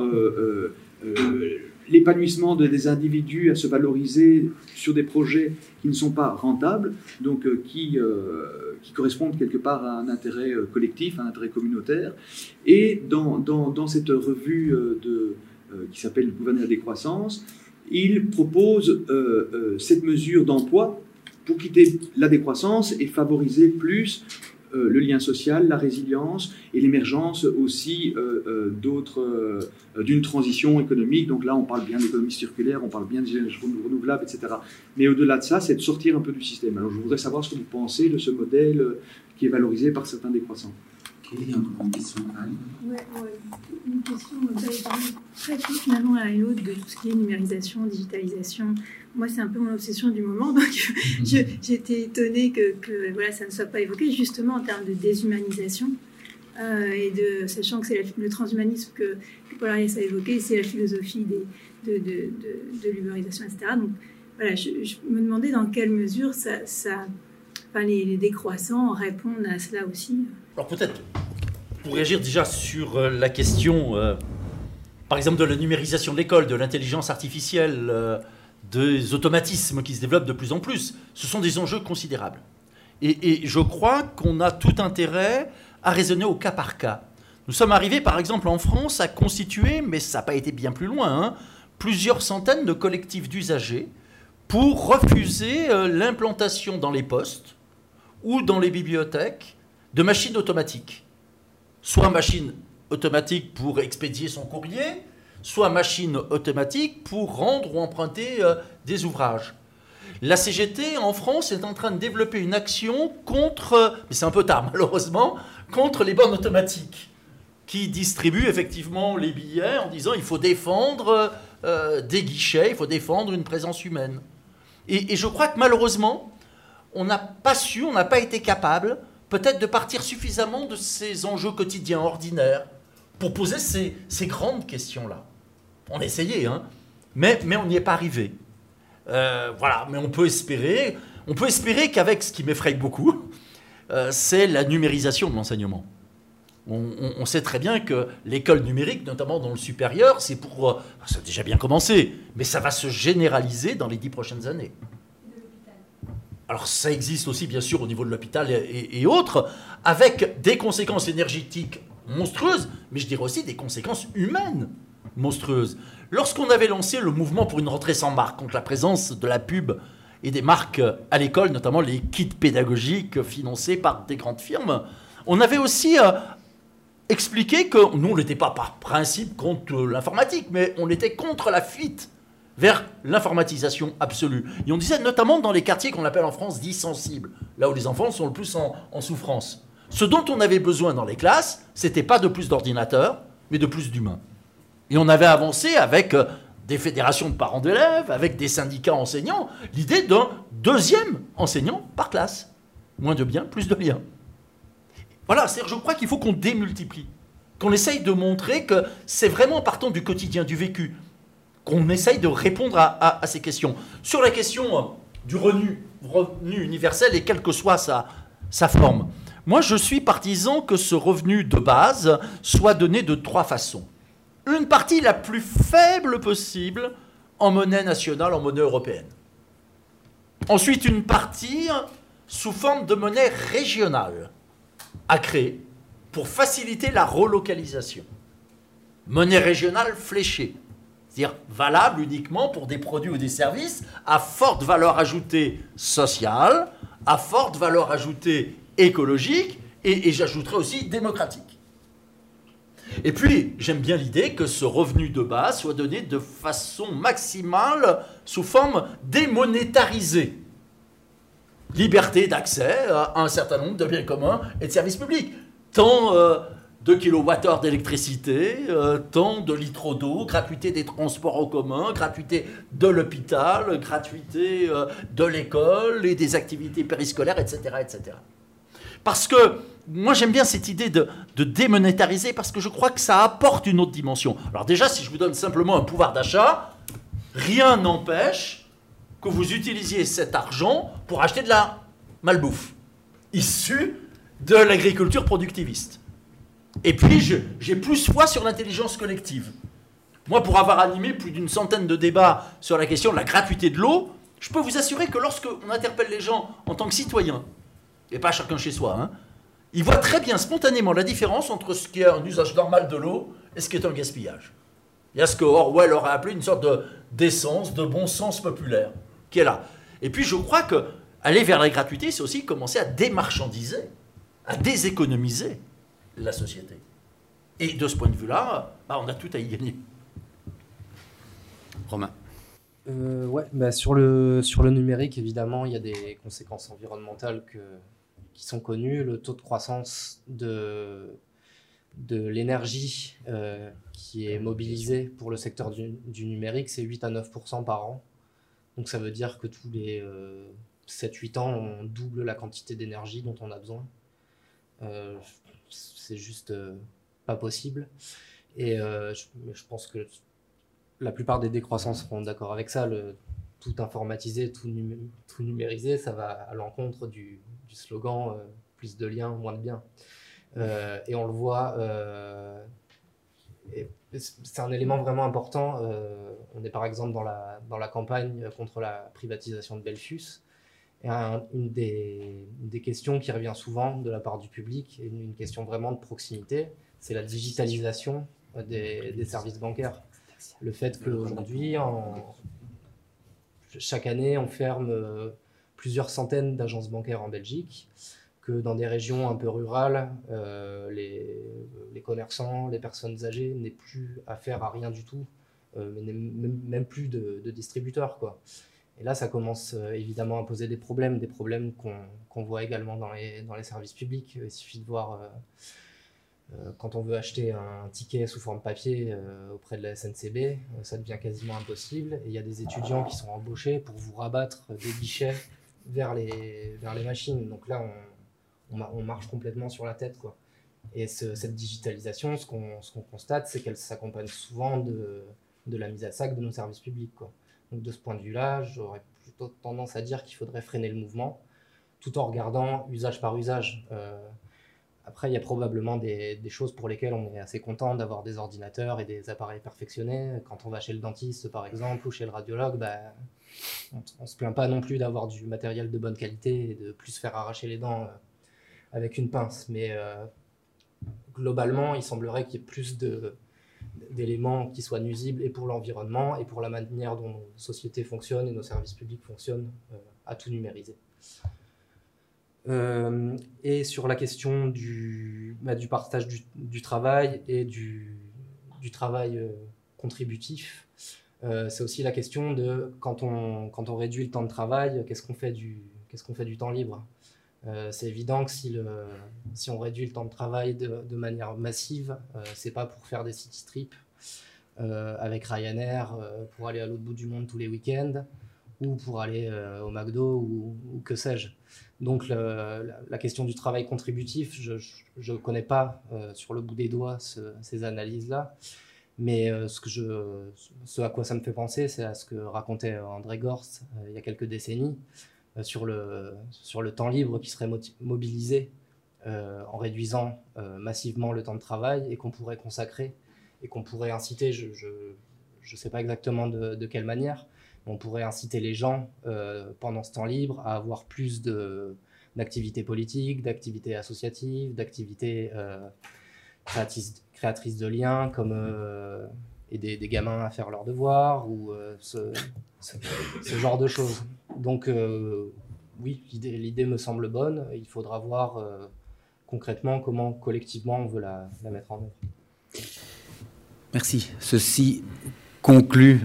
l'épanouissement des individus à se valoriser sur des projets qui ne sont pas rentables, donc qui correspondent quelque part à un intérêt collectif, à un intérêt communautaire. Et dans cette revue qui s'appelle « Gouverner la décroissance », il propose cette mesure d'emploi pour quitter la décroissance et favoriser plus le lien social, la résilience et l'émergence aussi d'une transition économique. Donc là, on parle bien d'économie circulaire, on parle bien d'énergie renouvelable, etc. Mais au-delà de ça, c'est de sortir un peu du système. Alors je voudrais savoir ce que vous pensez de ce modèle qui est valorisé par certains décroissants. Il y a encore une question, Anne. Ouais. Une question, vous avez parlé très tôt finalement l'un et l'autre de tout ce qui est numérisation, digitalisation. Moi, c'est un peu mon obsession du moment, donc j'étais étonnée que voilà, ça ne soit pas évoqué, justement en termes de déshumanisation, sachant que c'est le transhumanisme que Paul Ariès a évoqué, c'est la philosophie de l'humanisation, etc. Donc voilà, je me demandais dans quelle mesure les décroissants répondent à cela aussi. Alors peut-être, pour réagir déjà sur la question, par exemple, de la numérisation de l'école, de l'intelligence artificielle, des automatismes qui se développent de plus en plus, ce sont des enjeux considérables. Et je crois qu'on a tout intérêt à raisonner au cas par cas. Nous sommes arrivés, par exemple, en France, à constituer, mais ça n'a pas été bien plus loin, plusieurs centaines de collectifs d'usagers pour refuser l'implantation dans les postes ou dans les bibliothèques de machines automatiques. Soit machine automatique pour expédier son courrier, soit machine automatique pour rendre ou emprunter des ouvrages. La CGT, en France, est en train de développer une action contre, mais c'est un peu tard malheureusement, contre les bornes automatiques, qui distribuent effectivement les billets en disant il faut défendre des guichets, il faut défendre une présence humaine. Et je crois que malheureusement, on n'a pas su, on n'a pas été capable peut-être de partir suffisamment de ces enjeux quotidiens ordinaires pour poser ces grandes questions-là. On a essayé, mais on n'y est pas arrivé. Voilà, mais on peut espérer qu'avec ce qui m'effraie beaucoup, c'est la numérisation de l'enseignement. On sait très bien que l'école numérique, notamment dans le supérieur, c'est pour... ça a déjà bien commencé, mais ça va se généraliser dans les 10 prochaines années. Alors ça existe aussi bien sûr au niveau de l'hôpital et autres, avec des conséquences énergétiques monstrueuses, mais je dirais aussi des conséquences humaines monstrueuses. Lorsqu'on avait lancé le mouvement pour une rentrée sans marque, contre la présence de la pub et des marques à l'école, notamment les kits pédagogiques financés par des grandes firmes, on avait aussi expliqué que nous, on n'était pas par principe contre l'informatique, mais on était contre la fuite vers l'informatisation absolue. Et on disait notamment dans les quartiers qu'on appelle en France dits sensibles, là où les enfants sont le plus en souffrance. Ce dont on avait besoin dans les classes, c'était pas de plus d'ordinateurs, mais de plus d'humains. Et on avait avancé avec des fédérations de parents d'élèves, avec des syndicats enseignants, l'idée d'un deuxième enseignant par classe. Moins de biens, plus de liens. Voilà, c'est-à-dire je crois qu'il faut qu'on démultiplie, qu'on essaye de montrer que c'est vraiment partant du quotidien, du vécu, qu'on essaye de répondre à ces questions. Sur la question du revenu universel et quelle que soit sa forme, moi je suis partisan que ce revenu de base soit donné de 3 façons. Une partie la plus faible possible en monnaie nationale, en monnaie européenne. Ensuite, une partie sous forme de monnaie régionale à créer pour faciliter la relocalisation. Monnaie régionale fléchée, c'est-à-dire valable uniquement pour des produits ou des services à forte valeur ajoutée sociale, à forte valeur ajoutée écologique et j'ajouterais aussi démocratique. Et puis, j'aime bien l'idée que ce revenu de base soit donné de façon maximale sous forme démonétarisée. Liberté d'accès à un certain nombre de biens communs et de services publics. Tant de kilowattheures d'électricité, tant de litres d'eau, gratuité des transports en commun, gratuité de l'hôpital, gratuité de l'école et des activités périscolaires, etc., etc. Parce que moi, j'aime bien cette idée de démonétariser, parce que je crois que ça apporte une autre dimension. Alors déjà, si je vous donne simplement un pouvoir d'achat, rien n'empêche que vous utilisiez cet argent pour acheter de la malbouffe, issue de l'agriculture productiviste. Et puis, j'ai plus foi sur l'intelligence collective. Moi, pour avoir animé plus d'une centaine de débats sur la question de la gratuité de l'eau, je peux vous assurer que lorsqu'on interpelle les gens en tant que citoyens, et pas chacun chez soi, hein, ils voient très bien spontanément la différence entre ce qui est un usage normal de l'eau et ce qui est un gaspillage. Il y a ce que Orwell aurait appelé une sorte d'essence, de bon sens populaire, qui est là. Et puis je crois que aller vers la gratuité, c'est aussi commencer à démarchandiser, à déséconomiser la société. Et de ce point de vue-là, on a tout à y gagner. Romain. Sur le numérique, évidemment, il y a des conséquences environnementales qui sont connues. Le taux de croissance de l'énergie qui est mobilisée pour le secteur du numérique, c'est 8 à 9% par an. Donc ça veut dire que tous les 7-8 ans, on double la quantité d'énergie dont on a besoin. C'est juste pas possible. Et je pense que la plupart des décroissants seront d'accord avec ça. Tout informatiser, tout numériser, ça va à l'encontre du slogan plus de liens, moins de biens. Et on le voit, c'est un élément vraiment important. On est par exemple dans la campagne contre la privatisation de Belfius. Et une des questions qui revient souvent de la part du public, et une question vraiment de proximité, c'est la digitalisation des services bancaires. Le fait qu'aujourd'hui, chaque année, on ferme plusieurs centaines d'agences bancaires en Belgique, que dans des régions un peu rurales, les commerçants, les personnes âgées n'aient plus affaire à rien du tout, même plus de distributeurs, quoi. Et là, ça commence évidemment à poser des problèmes qu'on voit également dans les services publics. Il suffit de voir quand on veut acheter un ticket sous forme papier auprès de la SNCB, ça devient quasiment impossible. Et il y a des étudiants qui sont embauchés pour vous rabattre des guichets vers les machines. Donc là, on marche complètement sur la tête, quoi. Et cette digitalisation, ce qu'on constate, c'est qu'elle s'accompagne souvent de la mise à sac de nos services publics, quoi. Donc de ce point de vue-là, j'aurais plutôt tendance à dire qu'il faudrait freiner le mouvement, tout en regardant usage par usage. Après, il y a probablement des choses pour lesquelles on est assez content d'avoir des ordinateurs et des appareils perfectionnés. Quand on va chez le dentiste, par exemple, ou chez le radiologue, on ne se plaint pas non plus d'avoir du matériel de bonne qualité et de plus se faire arracher les dents avec une pince. Mais globalement, il semblerait qu'il y ait plus d'éléments qui soient nuisibles et pour l'environnement et pour la manière dont nos sociétés fonctionnent et nos services publics fonctionnent à tout numériser. Et sur la question du partage du travail et du travail contributif, c'est aussi la question de quand on réduit le temps de travail, qu'est-ce qu'on fait du temps libre. C'est évident que si on réduit le temps de travail de manière massive, c'est pas pour faire des city trips avec Ryanair pour aller à l'autre bout du monde tous les week-ends ou pour aller au McDo ou que sais-je. Donc la question du travail contributif, je ne connais pas sur le bout des doigts ces analyses-là, mais ce à quoi ça me fait penser, c'est à ce que racontait André Gorz il y a quelques décennies, sur le temps libre qui serait mobilisé en réduisant massivement le temps de travail et qu'on pourrait consacrer et qu'on pourrait inciter, je ne sais pas exactement de quelle manière, mais on pourrait inciter les gens pendant ce temps libre à avoir plus d'activités politiques, d'activités associatives, d'activités créatrices de liens, comme aider des gamins à faire leurs devoirs ou ce genre de choses. Donc oui, l'idée me semble bonne. Il faudra voir concrètement comment collectivement on veut la mettre en œuvre. Merci. Ceci conclut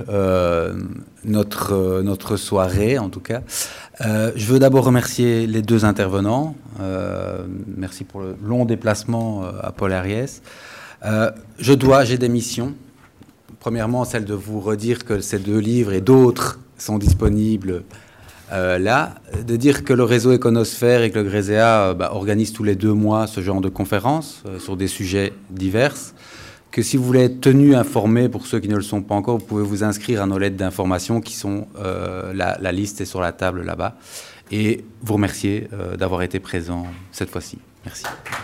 notre soirée, en tout cas. Je veux d'abord remercier les deux intervenants. Merci pour le long déplacement à Paul-Ariès. J'ai des missions. Premièrement, celle de vous redire que ces deux livres et d'autres sont disponibles là, de dire que le réseau Econosphère et que le Gréséa organise tous les 2 mois ce genre de conférences sur des sujets divers, que si vous voulez être tenu informé, pour ceux qui ne le sont pas encore, vous pouvez vous inscrire à nos lettres d'information qui sont, la liste est sur la table là-bas, et vous remercier d'avoir été présent cette fois-ci. Merci.